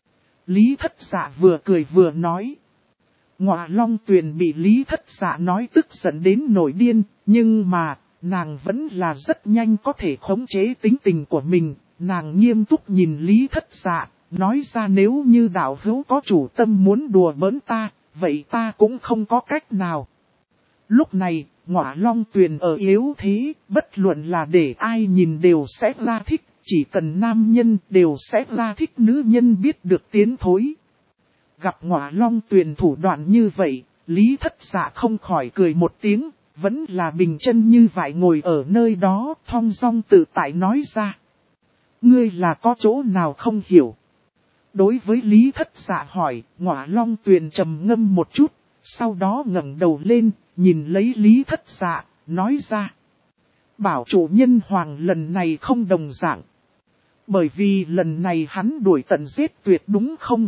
Speaker 1: Lý Thất Dạ vừa cười vừa nói. Ngọa Long Tuyền bị Lý Thất Dạ nói tức giận đến nổi điên, nhưng mà, nàng vẫn là rất nhanh có thể khống chế tính tình của mình, nàng nghiêm túc nhìn Lý Thất Dạ, nói ra nếu như đạo hữu có chủ tâm muốn đùa bỡn ta, vậy ta cũng không có cách nào. Lúc này, Ngọa Long Tuyền ở yếu thế, bất luận là để ai nhìn đều sẽ ra thích, chỉ cần nam nhân đều sẽ ra thích nữ nhân biết được tiến thối. Gặp Ngọa Long Tuyền thủ đoạn như vậy, Lý Thất Dạ không khỏi cười một tiếng, vẫn là bình chân như vậy ngồi ở nơi đó, thong dong tự tại nói ra. Ngươi là có chỗ nào không hiểu? Đối với Lý Thất Dạ hỏi, Ngọa Long Tuyền trầm ngâm một chút, sau đó ngẩng đầu lên, nhìn lấy Lý Thất Dạ, nói ra. Bảo chủ nhân hoàng lần này không đồng dạng. Bởi vì lần này hắn đuổi tận giết tuyệt đúng không?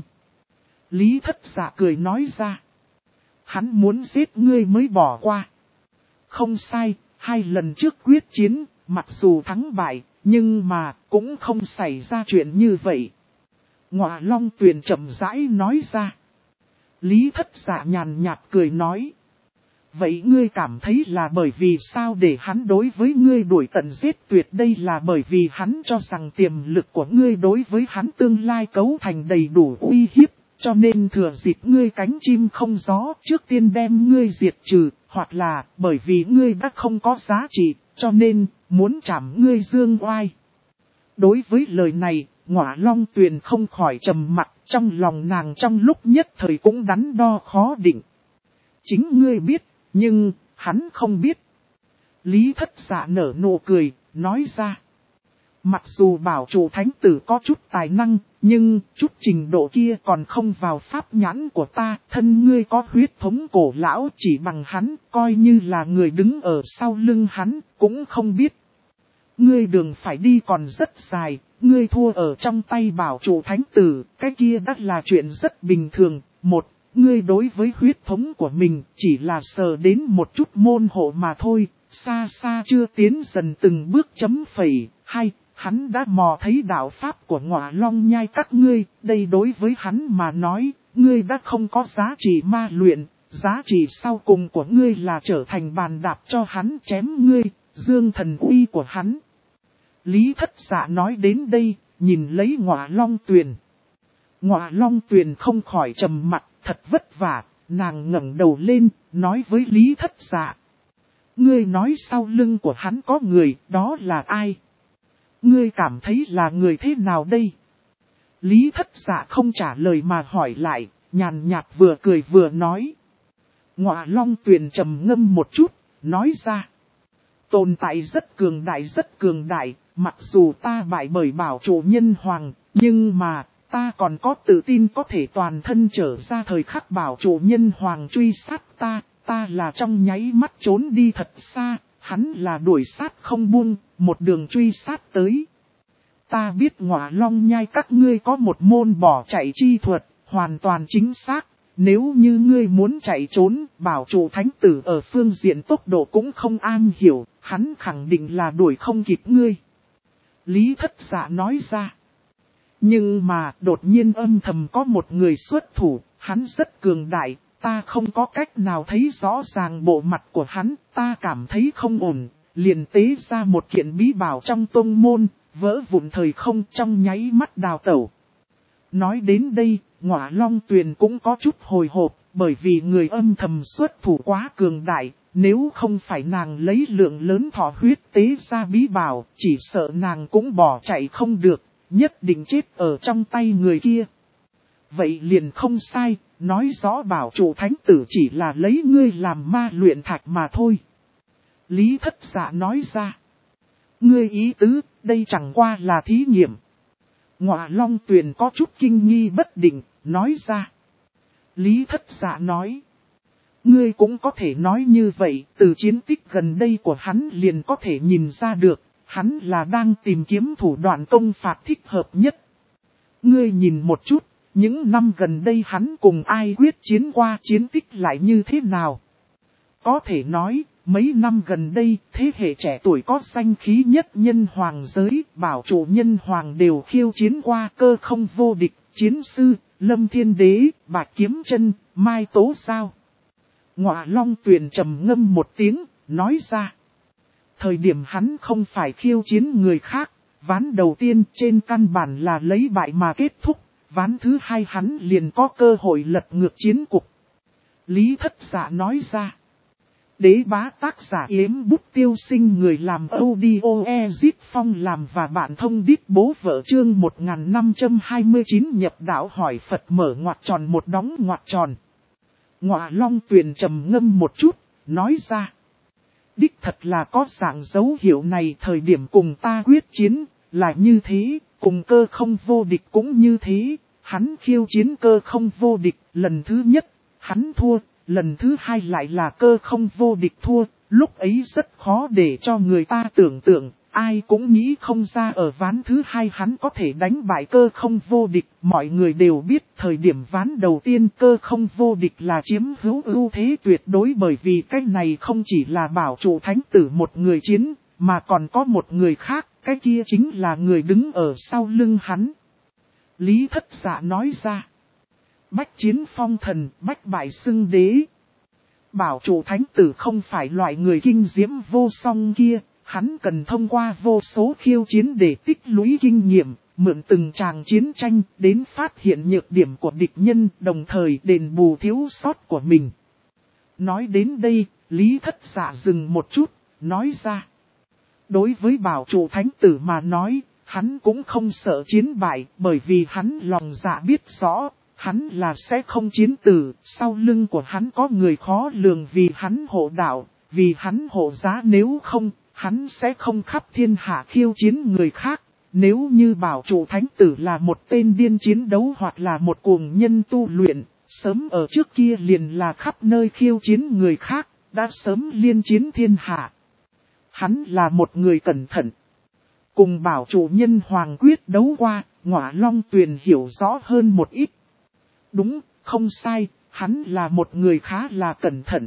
Speaker 1: Lý Thất Dạ cười nói ra. Hắn muốn giết ngươi mới bỏ qua. Không sai, 2 lần trước quyết chiến, mặc dù thắng bại, nhưng mà cũng không xảy ra chuyện như vậy. Ngọa Long Tuyền chậm rãi nói ra. Lý Thất Dạ nhàn nhạt cười nói. Vậy ngươi cảm thấy là bởi vì sao để hắn đối với ngươi đuổi tận giết tuyệt, đây là bởi vì hắn cho rằng tiềm lực của ngươi đối với hắn tương lai cấu thành đầy đủ uy hiếp, cho nên thừa dịp ngươi cánh chim không gió trước tiên đem ngươi diệt trừ, hoặc là bởi vì ngươi đã không có giá trị, cho nên muốn trảm ngươi dương oai. Đối với lời này, Ngọa Long Tuyền không khỏi trầm mặc, trong lòng nàng trong lúc nhất thời cũng đắn đo khó định. Chính ngươi biết, nhưng hắn không biết. Lý Thất Dạ nở nụ cười, nói ra. Mặc dù bảo chủ thánh tử có chút tài năng, nhưng chút trình độ kia còn không vào pháp nhãn của ta. Thân ngươi có huyết thống cổ lão, chỉ bằng hắn, coi như là người đứng ở sau lưng hắn, cũng không biết. Ngươi đường phải đi còn rất dài, ngươi thua ở trong tay bảo chủ thánh tử, cái kia đã là chuyện rất bình thường. Ngươi đối với huyết thống của mình chỉ là sờ đến một chút môn hộ mà thôi, xa xa chưa tiến dần từng bước chấm phẩy. 2. Hắn đã mò thấy đạo pháp của Ngọa Long nhai các ngươi, đây đối với hắn mà nói, ngươi đã không có giá trị ma luyện, giá trị sau cùng của ngươi là trở thành bàn đạp cho hắn chém ngươi, dương thần uy của hắn. Lý Thất Dạ nói đến đây, nhìn lấy Ngọa Long Tuyền. Ngọa Long Tuyền không khỏi trầm mặt, thật vất vả, nàng ngẩng đầu lên, nói với Lý Thất Dạ. Ngươi nói sau lưng của hắn có người, đó là ai? Ngươi cảm thấy là người thế nào đây? Lý Thất Dạ không trả lời mà hỏi lại, nhàn nhạt vừa cười vừa nói. Ngọa Long Tuyền trầm ngâm một chút, nói ra. Tồn tại rất cường đại, Mặc dù ta bại bởi bảo chủ nhân hoàng, nhưng mà ta còn có tự tin có thể toàn thân trở ra thời khắc bảo chủ nhân hoàng truy sát ta. Ta là trong nháy mắt trốn đi thật xa, hắn là đuổi sát không buông, một đường truy sát tới. Ta biết Ngọa Long Nhai các ngươi có một môn bỏ chạy chi thuật, hoàn toàn chính xác. Nếu như ngươi muốn chạy trốn, bảo chủ thánh tử ở phương diện tốc độ cũng không am hiểu, hắn khẳng định là đuổi không kịp ngươi. Lý Thất Dạ nói ra. Nhưng mà đột nhiên âm thầm có một người xuất thủ, hắn rất cường đại, ta không có cách nào thấy rõ ràng bộ mặt của hắn, ta cảm thấy không ổn, liền tế ra một kiện bí bảo trong tông môn, vỡ vụn thời không trong nháy mắt đào tẩu. Nói đến đây, Ngọa Long Tuyền cũng có chút hồi hộp, bởi vì người âm thầm xuất thủ quá cường đại, nếu không phải nàng lấy lượng lớn thọ huyết tế ra bí bảo, chỉ sợ nàng cũng bỏ chạy không được, nhất định chết ở trong tay người kia. Vậy liền không sai, nói rõ bảo chủ thánh tử chỉ là lấy ngươi làm ma luyện thạch mà thôi. Lý Thất Dạ nói ra. Ngươi ý tứ, đây chẳng qua là thí nghiệm. Ngọa Long Tuyền có chút kinh nghi bất định, nói ra. Lý Thất Dạ nói. Ngươi cũng có thể nói như vậy, từ chiến tích gần đây của hắn liền có thể nhìn ra được, hắn là đang tìm kiếm thủ đoạn công phạt thích hợp nhất. Ngươi nhìn một chút, những năm gần đây hắn cùng ai quyết chiến qua chiến tích lại như thế nào? Có thể nói, mấy năm gần đây, thế hệ trẻ tuổi có danh khí nhất nhân hoàng giới, bảo chủ nhân hoàng đều khiêu chiến qua Cơ Không Vô Địch, Chiến Sư, Lâm Thiên Đế, Bạch Kiếm Chân, Mai Tố Sao. Ngọa Long Tuyền trầm ngâm một tiếng, nói ra. Thời điểm hắn không phải khiêu chiến người khác, ván đầu tiên trên căn bản là lấy bại mà kết thúc, ván thứ hai hắn liền có cơ hội lật ngược chiến cục. Lý Thất Dạ nói ra. Đế bá tác giả Yếm Bút Tiêu Sinh người làm audio Ezit Phong làm và bạn thông đít bố vợ chương 1529 nhập đạo hỏi Phật mở ngoặc tròn một đóng ngoặc tròn. Ngọa Long Tuyền trầm ngâm một chút, nói ra. Đích thật là có dạng dấu hiệu này thời điểm cùng ta quyết chiến, là như thế, cùng Cơ Không Vô Địch cũng như thế, hắn khiêu chiến Cơ Không Vô Địch, lần thứ nhất, hắn thua, lần thứ hai lại là Cơ Không Vô Địch thua, lúc ấy rất khó để cho người ta tưởng tượng, ai cũng nghĩ không ra ở ván thứ hai hắn có thể đánh bại Cơ Không Vô Địch, mọi người đều biết thời điểm ván đầu tiên Cơ Không Vô Địch là chiếm hữu ưu thế tuyệt đối bởi vì cái này không chỉ là bảo chủ thánh tử một người chiến, mà còn có một người khác, cái kia chính là người đứng ở sau lưng hắn. Lý Thất Dạ nói ra. Bách chiến phong thần, bách bại xưng đế. Bảo chủ thánh tử không phải loại người kinh diễm vô song kia, hắn cần thông qua vô số khiêu chiến để tích lũy kinh nghiệm, mượn từng tràng chiến tranh đến phát hiện nhược điểm của địch nhân, đồng thời đền bù thiếu sót của mình. Nói đến đây, Lý Thất Dạ dừng một chút, nói ra. Đối với bảo chủ thánh tử mà nói, hắn cũng không sợ chiến bại, bởi vì hắn lòng dạ biết rõ. Hắn là sẽ không chiến tử, sau lưng của hắn có người khó lường vì hắn hộ đạo, vì hắn hộ giá nếu không, hắn sẽ không khắp thiên hạ khiêu chiến người khác. Nếu như bảo chủ thánh tử là một tên điên chiến đấu hoặc là một cuồng nhân tu luyện, sớm ở trước kia liền là khắp nơi khiêu chiến người khác, đã sớm liên chiến thiên hạ. Hắn là một người cẩn thận. Cùng bảo chủ nhân hoàng quyết đấu qua, Ngọa Long Tuyền hiểu rõ hơn một ít. Đúng, không sai, hắn là một người khá là cẩn thận.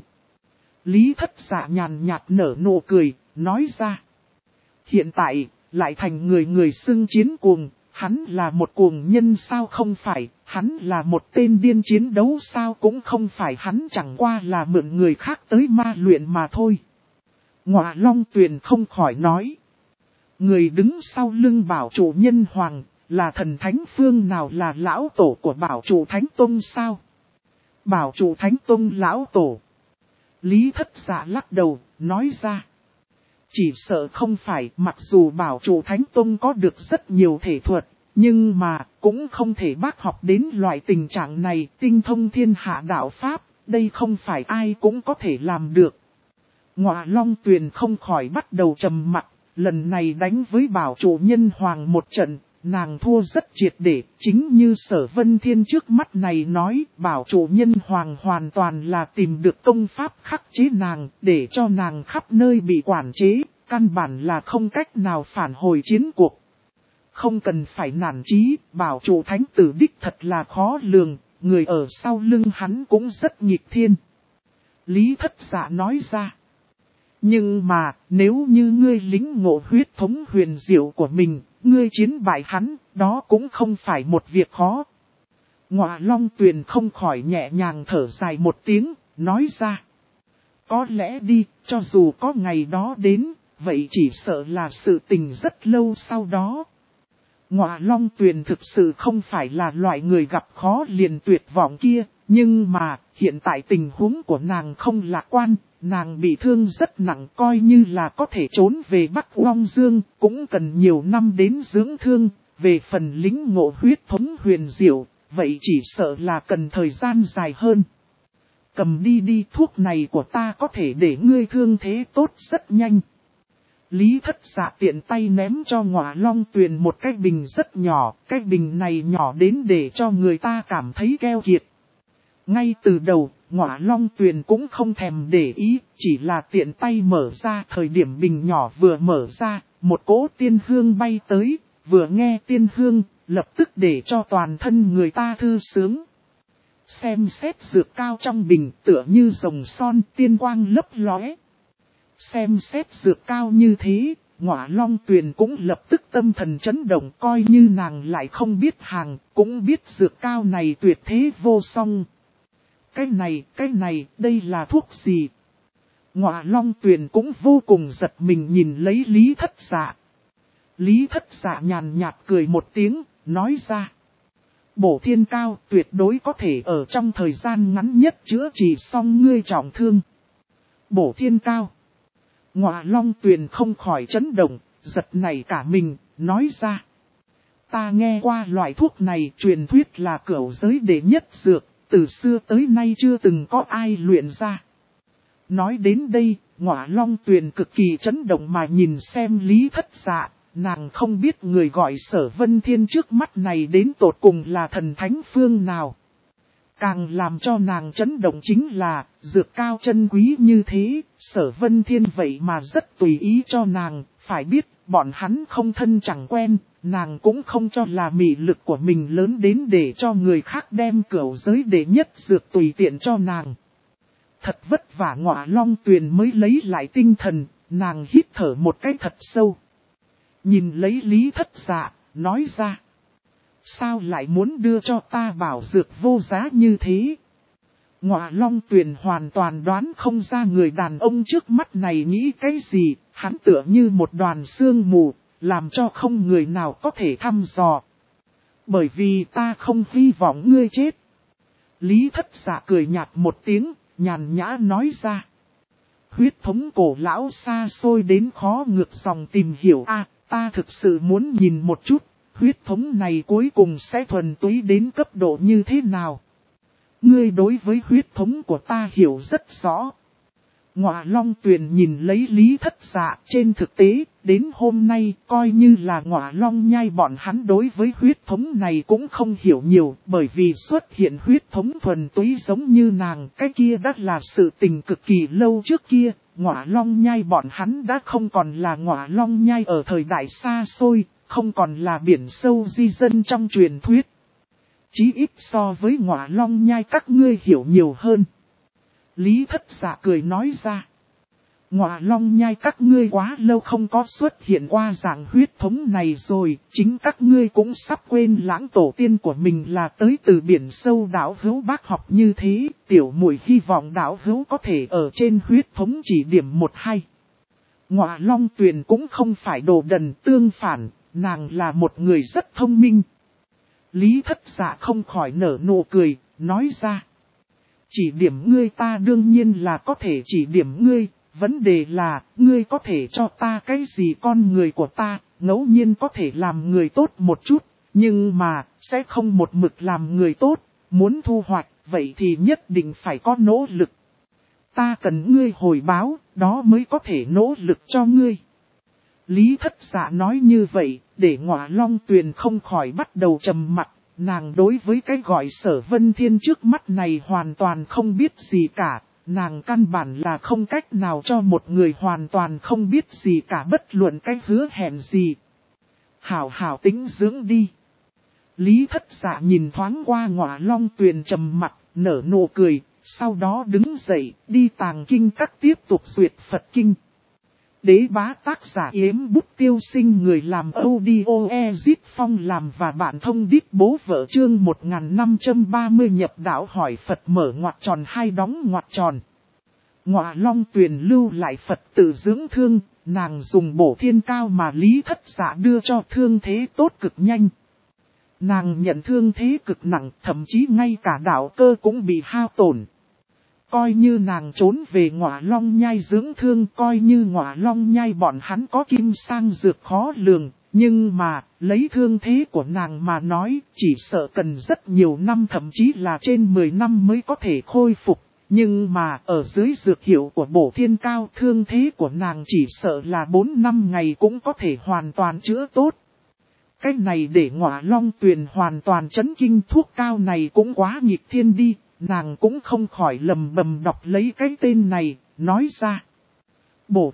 Speaker 1: Lý Thất Dạ nhàn nhạt nở nụ cười, nói ra. Hiện tại, lại thành người xưng chiến cuồng, hắn là một cuồng nhân sao không phải, hắn là một tên điên chiến đấu sao cũng không phải, hắn chẳng qua là mượn người khác tới ma luyện mà thôi. Ngọa Long Tuyền không khỏi nói. Người đứng sau lưng bảo chủ nhân hoàng, là thần thánh phương nào, là lão tổ của bảo chủ thánh tông sao? Bảo chủ thánh tông lão tổ. Lý Thất Dạ lắc đầu, nói ra. Chỉ sợ không phải, mặc dù bảo chủ thánh tông có được rất nhiều thể thuật, nhưng mà cũng không thể bác học đến loại tình trạng này, tinh thông thiên hạ đạo pháp, đây không phải ai cũng có thể làm được. Ngọa Long Tuyền không khỏi bắt đầu trầm mặc, lần này đánh với bảo chủ nhân hoàng một trận, nàng thua rất triệt để, chính như Sở Vân Thiên trước mắt này nói, bảo chủ nhân hoàng hoàn toàn là tìm được công pháp khắc chế nàng, để cho nàng khắp nơi bị quản chế, căn bản là không cách nào phản hồi chiến cuộc. Không cần phải nản chí, bảo chủ thánh tử đích thật là khó lường, người ở sau lưng hắn cũng rất nghịch thiên. Lý Thất Dạ nói ra. Nhưng mà, nếu như ngươi lĩnh ngộ huyết thống huyền diệu của mình, ngươi chiến bại hắn, đó cũng không phải một việc khó. Ngọa Long Tuyền không khỏi nhẹ nhàng thở dài một tiếng, nói ra. Có lẽ đi, cho dù có ngày đó đến, vậy chỉ sợ là sự tình rất lâu sau đó. Ngọa Long Tuyền thực sự không phải là loại người gặp khó liền tuyệt vọng kia, nhưng mà, hiện tại tình huống của nàng không lạc quan, nàng bị thương rất nặng coi như là có thể trốn về Bắc Long Dương, cũng cần nhiều năm đến dưỡng thương, về phần lĩnh ngộ huyết thống huyền diệu, vậy chỉ sợ là cần thời gian dài hơn. Cầm đi thuốc này của ta có thể để ngươi thương thế tốt rất nhanh. Lý Thất Dạ tiện tay ném cho Ngọa Long Tuyền một cái bình rất nhỏ, cái bình này nhỏ đến để cho người ta cảm thấy keo kiệt. Ngay từ đầu, Ngọa Long Tuyền cũng không thèm để ý, chỉ là tiện tay mở ra thời điểm bình nhỏ vừa mở ra, một cỗ tiên hương bay tới, vừa nghe tiên hương, lập tức để cho toàn thân người ta thư sướng. Xem xét dược cao trong bình tựa như rồng son tiên quang lấp lóe. Xem xét dược cao như thế, Ngọa Long Tuyền cũng lập tức tâm thần chấn động coi như nàng lại không biết hàng, cũng biết dược cao này tuyệt thế vô song. Cái này, đây là thuốc gì? Ngọa Long Tuyền cũng vô cùng giật mình nhìn lấy Lý Thất Dạ. Lý Thất Dạ nhàn nhạt cười một tiếng, nói ra. Bổ thiên cao tuyệt đối có thể ở trong thời gian ngắn nhất chữa trị xong ngươi trọng thương. Bổ thiên cao. Ngọa Long Tuyền không khỏi chấn động, giật nảy cả mình, nói ra. Ta nghe qua loại thuốc này truyền thuyết là cửu giới đệ nhất dược, từ xưa tới nay chưa từng có ai luyện ra. Nói đến đây, Ngọa Long Tuyền cực kỳ chấn động mà nhìn xem Lý Thất Dạ, nàng không biết người gọi Sở Vân Thiên trước mắt này đến tột cùng là thần thánh phương nào. Càng làm cho nàng chấn động chính là, dược cao chân quý như thế, Sở Vân Thiên vậy mà rất tùy ý cho nàng, phải biết, bọn hắn không thân chẳng quen, nàng cũng không cho là mị lực của mình lớn đến để cho người khác đem cửu giới đệ nhất dược tùy tiện cho nàng. Thật vất vả Ngọa Long Tuyền mới lấy lại tinh thần, nàng hít thở một cái thật sâu. Nhìn lấy Lý Thất Dạ, nói ra. Sao lại muốn đưa cho ta bảo dược vô giá như thế? Ngọa Long Tuyền hoàn toàn đoán không ra người đàn ông trước mắt này nghĩ cái gì, hắn tựa như một đoàn sương mù, làm cho không người nào có thể thăm dò. Bởi vì ta không hy vọng ngươi chết. Lý Thất Dạ cười nhạt một tiếng, nhàn nhã nói ra. Huyết thống cổ lão xa xôi đến khó ngược dòng tìm hiểu ta thực sự muốn nhìn một chút. Huyết thống này cuối cùng sẽ thuần túy đến cấp độ như thế nào? Ngươi đối với huyết thống của ta hiểu rất rõ. Ngọa Long Tuyền nhìn lấy Lý Thất Dạ, trên thực tế, đến hôm nay coi như là Ngọa Long nhai bọn hắn đối với huyết thống này cũng không hiểu nhiều, bởi vì xuất hiện huyết thống thuần túy giống như nàng, cái kia đã là sự tình cực kỳ lâu trước kia. Ngọa Long nhai bọn hắn đã không còn là Ngọa Long nhai ở thời đại xa xôi, không còn là biển sâu di dân trong truyền thuyết. Chí ít so với Ngọa Long nhai các ngươi hiểu nhiều hơn. Lý Thất Dạ cười nói ra. Ngọa Long nhai các ngươi quá lâu không có xuất hiện qua dạng huyết thống này rồi, chính các ngươi cũng sắp quên lãng tổ tiên của mình là tới từ biển sâu đảo hữu bác học như thế, tiểu muội hy vọng đảo hữu có thể ở trên huyết thống chỉ điểm 1-2. Ngọa Long Tuyền cũng không phải đồ đần, tương phản, nàng là một người rất thông minh. Lý Thất Dạ không khỏi nở nụ cười, nói ra. Chỉ điểm ngươi ta đương nhiên là có thể chỉ điểm ngươi, vấn đề là, ngươi có thể cho ta cái gì con người của ta, ngẫu nhiên có thể làm người tốt một chút, nhưng mà, sẽ không một mực làm người tốt, muốn thu hoạch, vậy thì nhất định phải có nỗ lực. Ta cần ngươi hồi báo, đó mới có thể nỗ lực cho ngươi. Lý Thất Dạ nói như vậy, để Ngọa Long Tuyền không khỏi bắt đầu trầm mặt. Nàng đối với cái gọi Sở Vân Thiên trước mắt này hoàn toàn không biết gì cả. Nàng căn bản là không cách nào cho một người hoàn toàn không biết gì cả bất luận cái hứa hẹn gì. Hảo hảo tĩnh dưỡng đi. Lý Thất Dạ nhìn thoáng qua Ngọa Long Tuyền trầm mặt, nở nụ cười, sau đó đứng dậy, đi Tàng Kinh Các tiếp tục duyệt Phật Kinh. Đế Bá tác giả Yếm Bút Tiêu Sinh, người làm audio Ezit Phong làm và bạn thông đít bố vợ, chương 1530 nhập đạo hỏi Phật mở ngoặc tròn hai đóng ngoặc tròn. Ngọa Long Tuyền lưu lại Phật tự dưỡng thương, nàng dùng bổ thiên cao mà Lý Thất Dạ đưa cho thương thế tốt cực nhanh. Nàng nhận thương thế cực nặng, thậm chí ngay cả đạo cơ cũng bị hao tổn. Coi như nàng trốn về Ngọa Long Nhai dưỡng thương, coi như Ngọa Long Nhai bọn hắn có kim sang dược khó lường, nhưng mà, lấy thương thế của nàng mà nói, chỉ sợ cần rất nhiều năm, thậm chí là trên 10 năm mới có thể khôi phục. Nhưng mà, ở dưới dược hiệu của bổ thiên cao, thương thế của nàng chỉ sợ là 4 năm ngày cũng có thể hoàn toàn chữa tốt. Cái này để Ngọa Long Tuyền hoàn toàn chấn kinh, thuốc cao này cũng quá nghịch thiên đi. Nàng cũng không khỏi lầm bầm đọc lấy cái tên này, nói ra. Bổ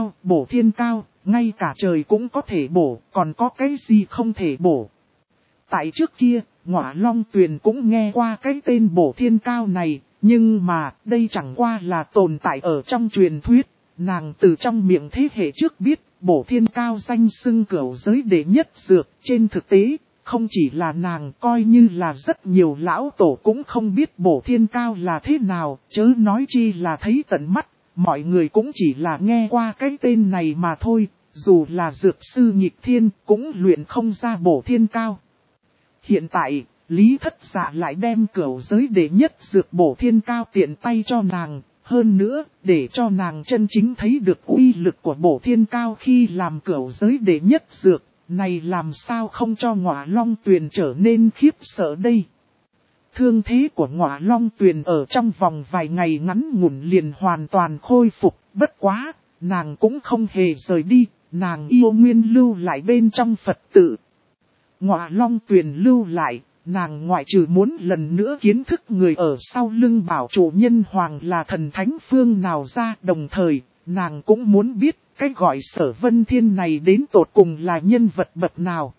Speaker 1: thiên cao, ngay cả trời cũng có thể bổ, còn có cái gì không thể bổ. Tại trước kia, Ngọa Long Tuyền cũng nghe qua cái tên bổ thiên cao này, nhưng mà đây chẳng qua là tồn tại ở trong truyền thuyết. Nàng từ trong miệng thế hệ trước biết, bổ thiên cao danh xưng cửu giới đệ nhất dược, trên thực tế. Không chỉ là nàng, coi như là rất nhiều lão tổ cũng không biết bổ thiên cao là thế nào, chớ nói chi là thấy tận mắt, mọi người cũng chỉ là nghe qua cái tên này mà thôi, dù là dược sư nghịch thiên cũng luyện không ra bổ thiên cao. Hiện tại, Lý Thất Dạ lại đem cửu giới đệ nhất dược bổ thiên cao tiện tay cho nàng, hơn nữa, để cho nàng chân chính thấy được uy lực của bổ thiên cao khi làm cửu giới đệ nhất dược. Này làm sao không cho Ngọa Long Tuyền trở nên khiếp sợ đây. Thương thế của Ngọa Long Tuyền ở trong vòng vài ngày ngắn ngủn liền hoàn toàn khôi phục, bất quá, nàng cũng không hề rời đi, nàng yêu nguyên lưu lại bên trong Phật tự. Ngọa Long Tuyền lưu lại, nàng ngoại trừ muốn lần nữa kiến thức người ở sau lưng bảo chủ nhân hoàng là thần thánh phương nào ra, đồng thời, nàng cũng muốn biết. Cái gọi Sở Vân Thiên này đến tột cùng là nhân vật bậc nào.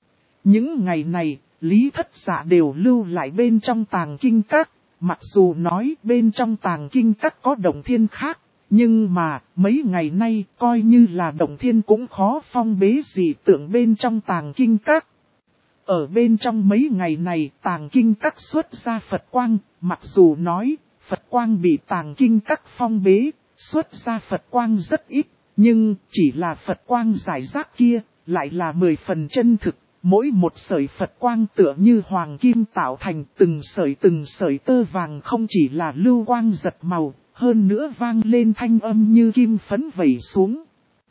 Speaker 1: Những ngày này, Lý Thất Dạ đều lưu lại bên trong Tàng Kinh Các. Mặc dù nói bên trong Tàng Kinh Các có Động Thiên khác, nhưng mà mấy ngày nay coi như là Động Thiên cũng khó phong bế gì tưởng bên trong Tàng Kinh Các. Ở bên trong mấy ngày này Tàng Kinh Các xuất ra Phật Quang, mặc dù nói Phật Quang bị Tàng Kinh Các phong bế, xuất ra Phật Quang rất ít. Nhưng chỉ là Phật Quang giải rác kia, lại là 10 phần chân thực, mỗi một sợi Phật Quang tựa như hoàng kim tạo thành từng sợi tơ vàng không chỉ là lưu quang giật màu, hơn nữa vang lên thanh âm như kim phấn vẩy xuống.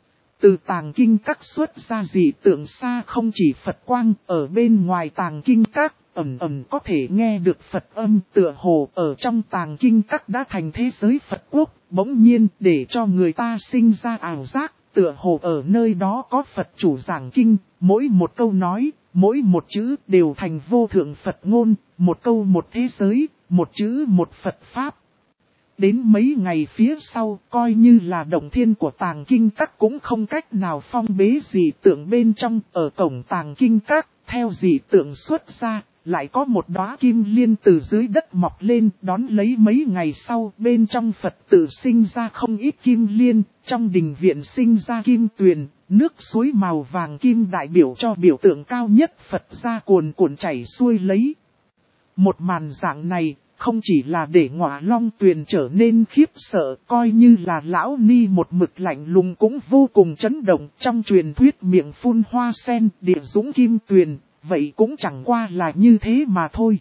Speaker 1: Từ Tàng Kinh Các xuất ra dị tượng xa không chỉ Phật Quang, ở bên ngoài Tàng Kinh Các, ẩn ẩn có thể nghe được Phật âm tựa hồ ở trong Tàng Kinh Các đã thành thế giới Phật quốc, bỗng nhiên để cho người ta sinh ra ảo giác, tựa hồ ở nơi đó có Phật chủ giảng kinh, mỗi một câu nói, mỗi một chữ đều thành vô thượng Phật ngôn, một câu một thế giới, một chữ một Phật Pháp. Đến mấy ngày phía sau, coi như là Động Thiên của Tàng Kinh Các cũng không cách nào phong bế dị tượng bên trong, ở cổng Tàng Kinh Các, theo dị tượng xuất ra, lại có một đóa kim liên từ dưới đất mọc lên, đón lấy mấy ngày sau, bên trong Phật tự sinh ra không ít kim liên, trong đình viện sinh ra kim tuyền, nước suối màu vàng kim đại biểu cho biểu tượng cao nhất Phật ra cuồn cuộn chảy xuôi lấy. Một màn dạng này, không chỉ là để Ngọa Long Tuyền trở nên khiếp sợ, coi như là lão ni một mực lạnh lùng cũng vô cùng chấn động. Trong truyền thuyết miệng phun hoa sen, địa dũng kim tuyền, vậy cũng chẳng qua là như thế mà thôi.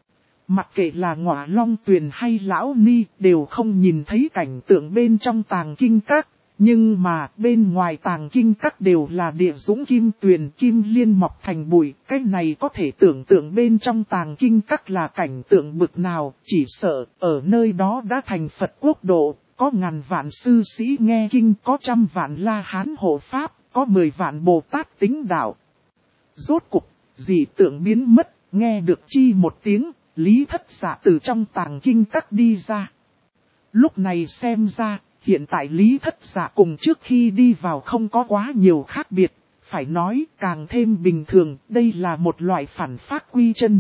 Speaker 1: Mặc kệ là Ngọa Long Tuyền hay lão ni, đều không nhìn thấy cảnh tượng bên trong Tàng Kinh Các. Nhưng mà bên ngoài Tàng Kinh Các đều là địa dũng kim tuyền, kim liên mọc thành bụi. Cái này có thể tưởng tượng bên trong Tàng Kinh Các là cảnh tượng bực nào. Chỉ sợ ở nơi đó đã thành Phật quốc độ, có ngàn vạn sư sĩ nghe kinh, có trăm vạn La Hán hộ Pháp, có 10 vạn Bồ Tát tính đạo. Rốt cục, dị tượng biến mất, nghe được chi một tiếng, Lý Thất Dạ từ trong tàng kinh các đi ra. Lúc này xem ra, hiện tại Lý Thất Dạ cùng trước khi đi vào không có quá nhiều khác biệt, phải nói càng thêm bình thường, đây là một loại phản phát quy chân.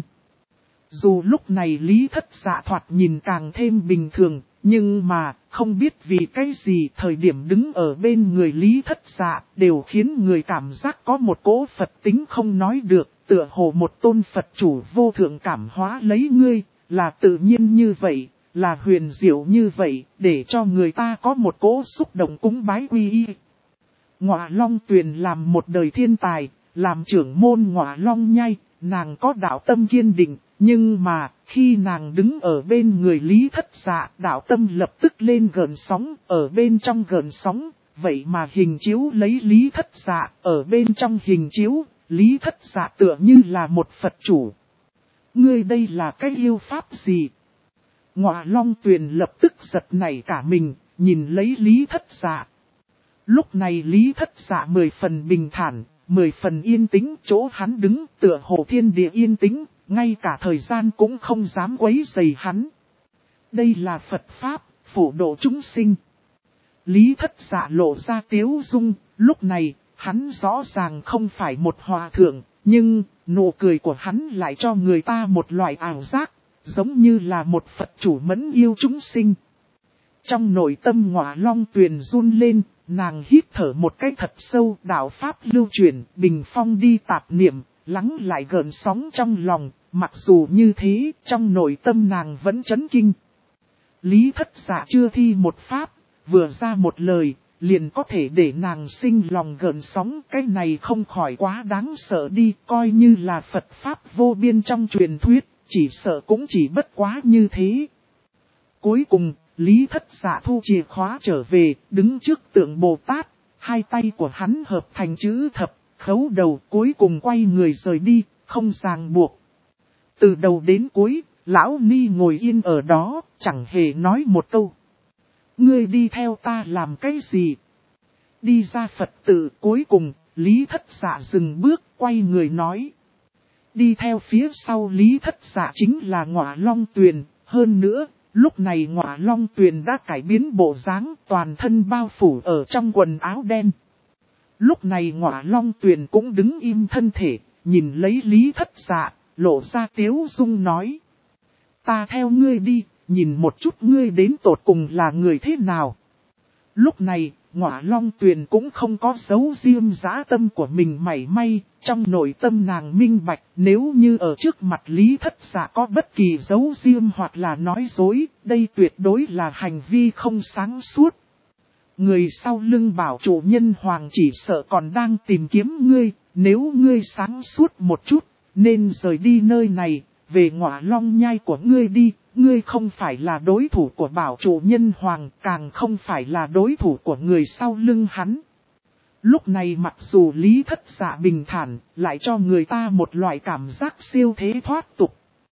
Speaker 1: Dù lúc này Lý Thất Dạ thoạt nhìn càng thêm bình thường, nhưng mà không biết vì cái gì thời điểm đứng ở bên người Lý Thất Dạ đều khiến người cảm giác có một cỗ Phật tính không nói được, tựa hồ một tôn Phật chủ vô thượng cảm hóa lấy ngươi, là tự nhiên như vậy, là huyền diệu như vậy, để cho người ta có một cỗ xúc động cúng bái quy y. Ngọa Long Tuyền làm một đời thiên tài, làm trưởng môn Ngọa Long Nhai, nàng có đạo tâm kiên định, nhưng mà khi nàng đứng ở bên người Lý Thất Dạ, đạo tâm lập tức lên gợn sóng, ở bên trong gợn sóng, vậy mà hình chiếu lấy Lý Thất Dạ, ở bên trong hình chiếu, Lý Thất Dạ tựa như là một Phật chủ. Ngươi đây là cái yêu pháp gì? Ngọa Long Tuyền lập tức giật nảy cả mình, nhìn lấy Lý Thất Dạ. Lúc này Lý Thất Dạ 10 phần bình thản, 10 phần yên tĩnh, chỗ hắn đứng tựa hồ thiên địa yên tĩnh, ngay cả thời gian cũng không dám quấy rầy hắn. Đây là Phật Pháp, phổ độ chúng sinh. Lý Thất Dạ lộ ra tiếu dung, lúc này, hắn rõ ràng không phải một hòa thượng, nhưng nụ cười của hắn lại cho người ta một loại ảo giác, giống như là một Phật chủ mẫn yêu chúng sinh. Trong nội tâm Ngọa Long Tuyền run lên, nàng hít thở một cái thật sâu, đạo pháp lưu truyền, bình phong đi tạp niệm, lắng lại gợn sóng trong lòng, mặc dù như thế, trong nội tâm nàng vẫn chấn kinh. Lý Thất Dạ chưa thi một pháp, vừa ra một lời, liền có thể để nàng sinh lòng gợn sóng, cái này không khỏi quá đáng sợ đi, coi như là Phật Pháp vô biên trong truyền thuyết, chỉ sợ cũng chỉ bất quá như thế. Cuối cùng, Lý Thất Dạ thu chìa khóa trở về, đứng trước tượng Bồ Tát, hai tay của hắn hợp thành chữ thập, khấu đầu cuối cùng quay người rời đi, không ràng buộc. Từ đầu đến cuối, Lão Ni ngồi yên ở đó, chẳng hề nói một câu. Ngươi đi theo ta làm cái gì? Đi ra Phật tự cuối cùng, Lý Thất Dạ dừng bước, quay người nói. Đi theo phía sau Lý Thất Dạ chính là Ngọa Long Tuyền, hơn nữa, lúc này Ngọa Long Tuyền đã cải biến bộ dáng, toàn thân bao phủ ở trong quần áo đen. Lúc này Ngọa Long Tuyền cũng đứng im thân thể, nhìn lấy Lý Thất Dạ, lộ ra tiếu dung nói. Ta theo ngươi đi, nhìn một chút ngươi đến tột cùng là người thế nào. Lúc này, Ngọa Long Tuyền cũng không có giấu riêng dã tâm của mình mảy may, trong nội tâm nàng minh bạch, nếu như ở trước mặt Lý Thất Dạ có bất kỳ giấu riêng hoặc là nói dối, đây tuyệt đối là hành vi không sáng suốt. Người sau lưng bảo chủ nhân hoàng chỉ sợ còn đang tìm kiếm ngươi, nếu ngươi sáng suốt một chút, nên rời đi nơi này, về Ngọa Long Nhai của ngươi đi. Ngươi không phải là đối thủ của bảo chủ nhân hoàng, càng không phải là đối thủ của người sau lưng hắn. Lúc này mặc dù Lý Thất Dạ bình thản, lại cho người ta một loại cảm giác siêu thế thoát tục.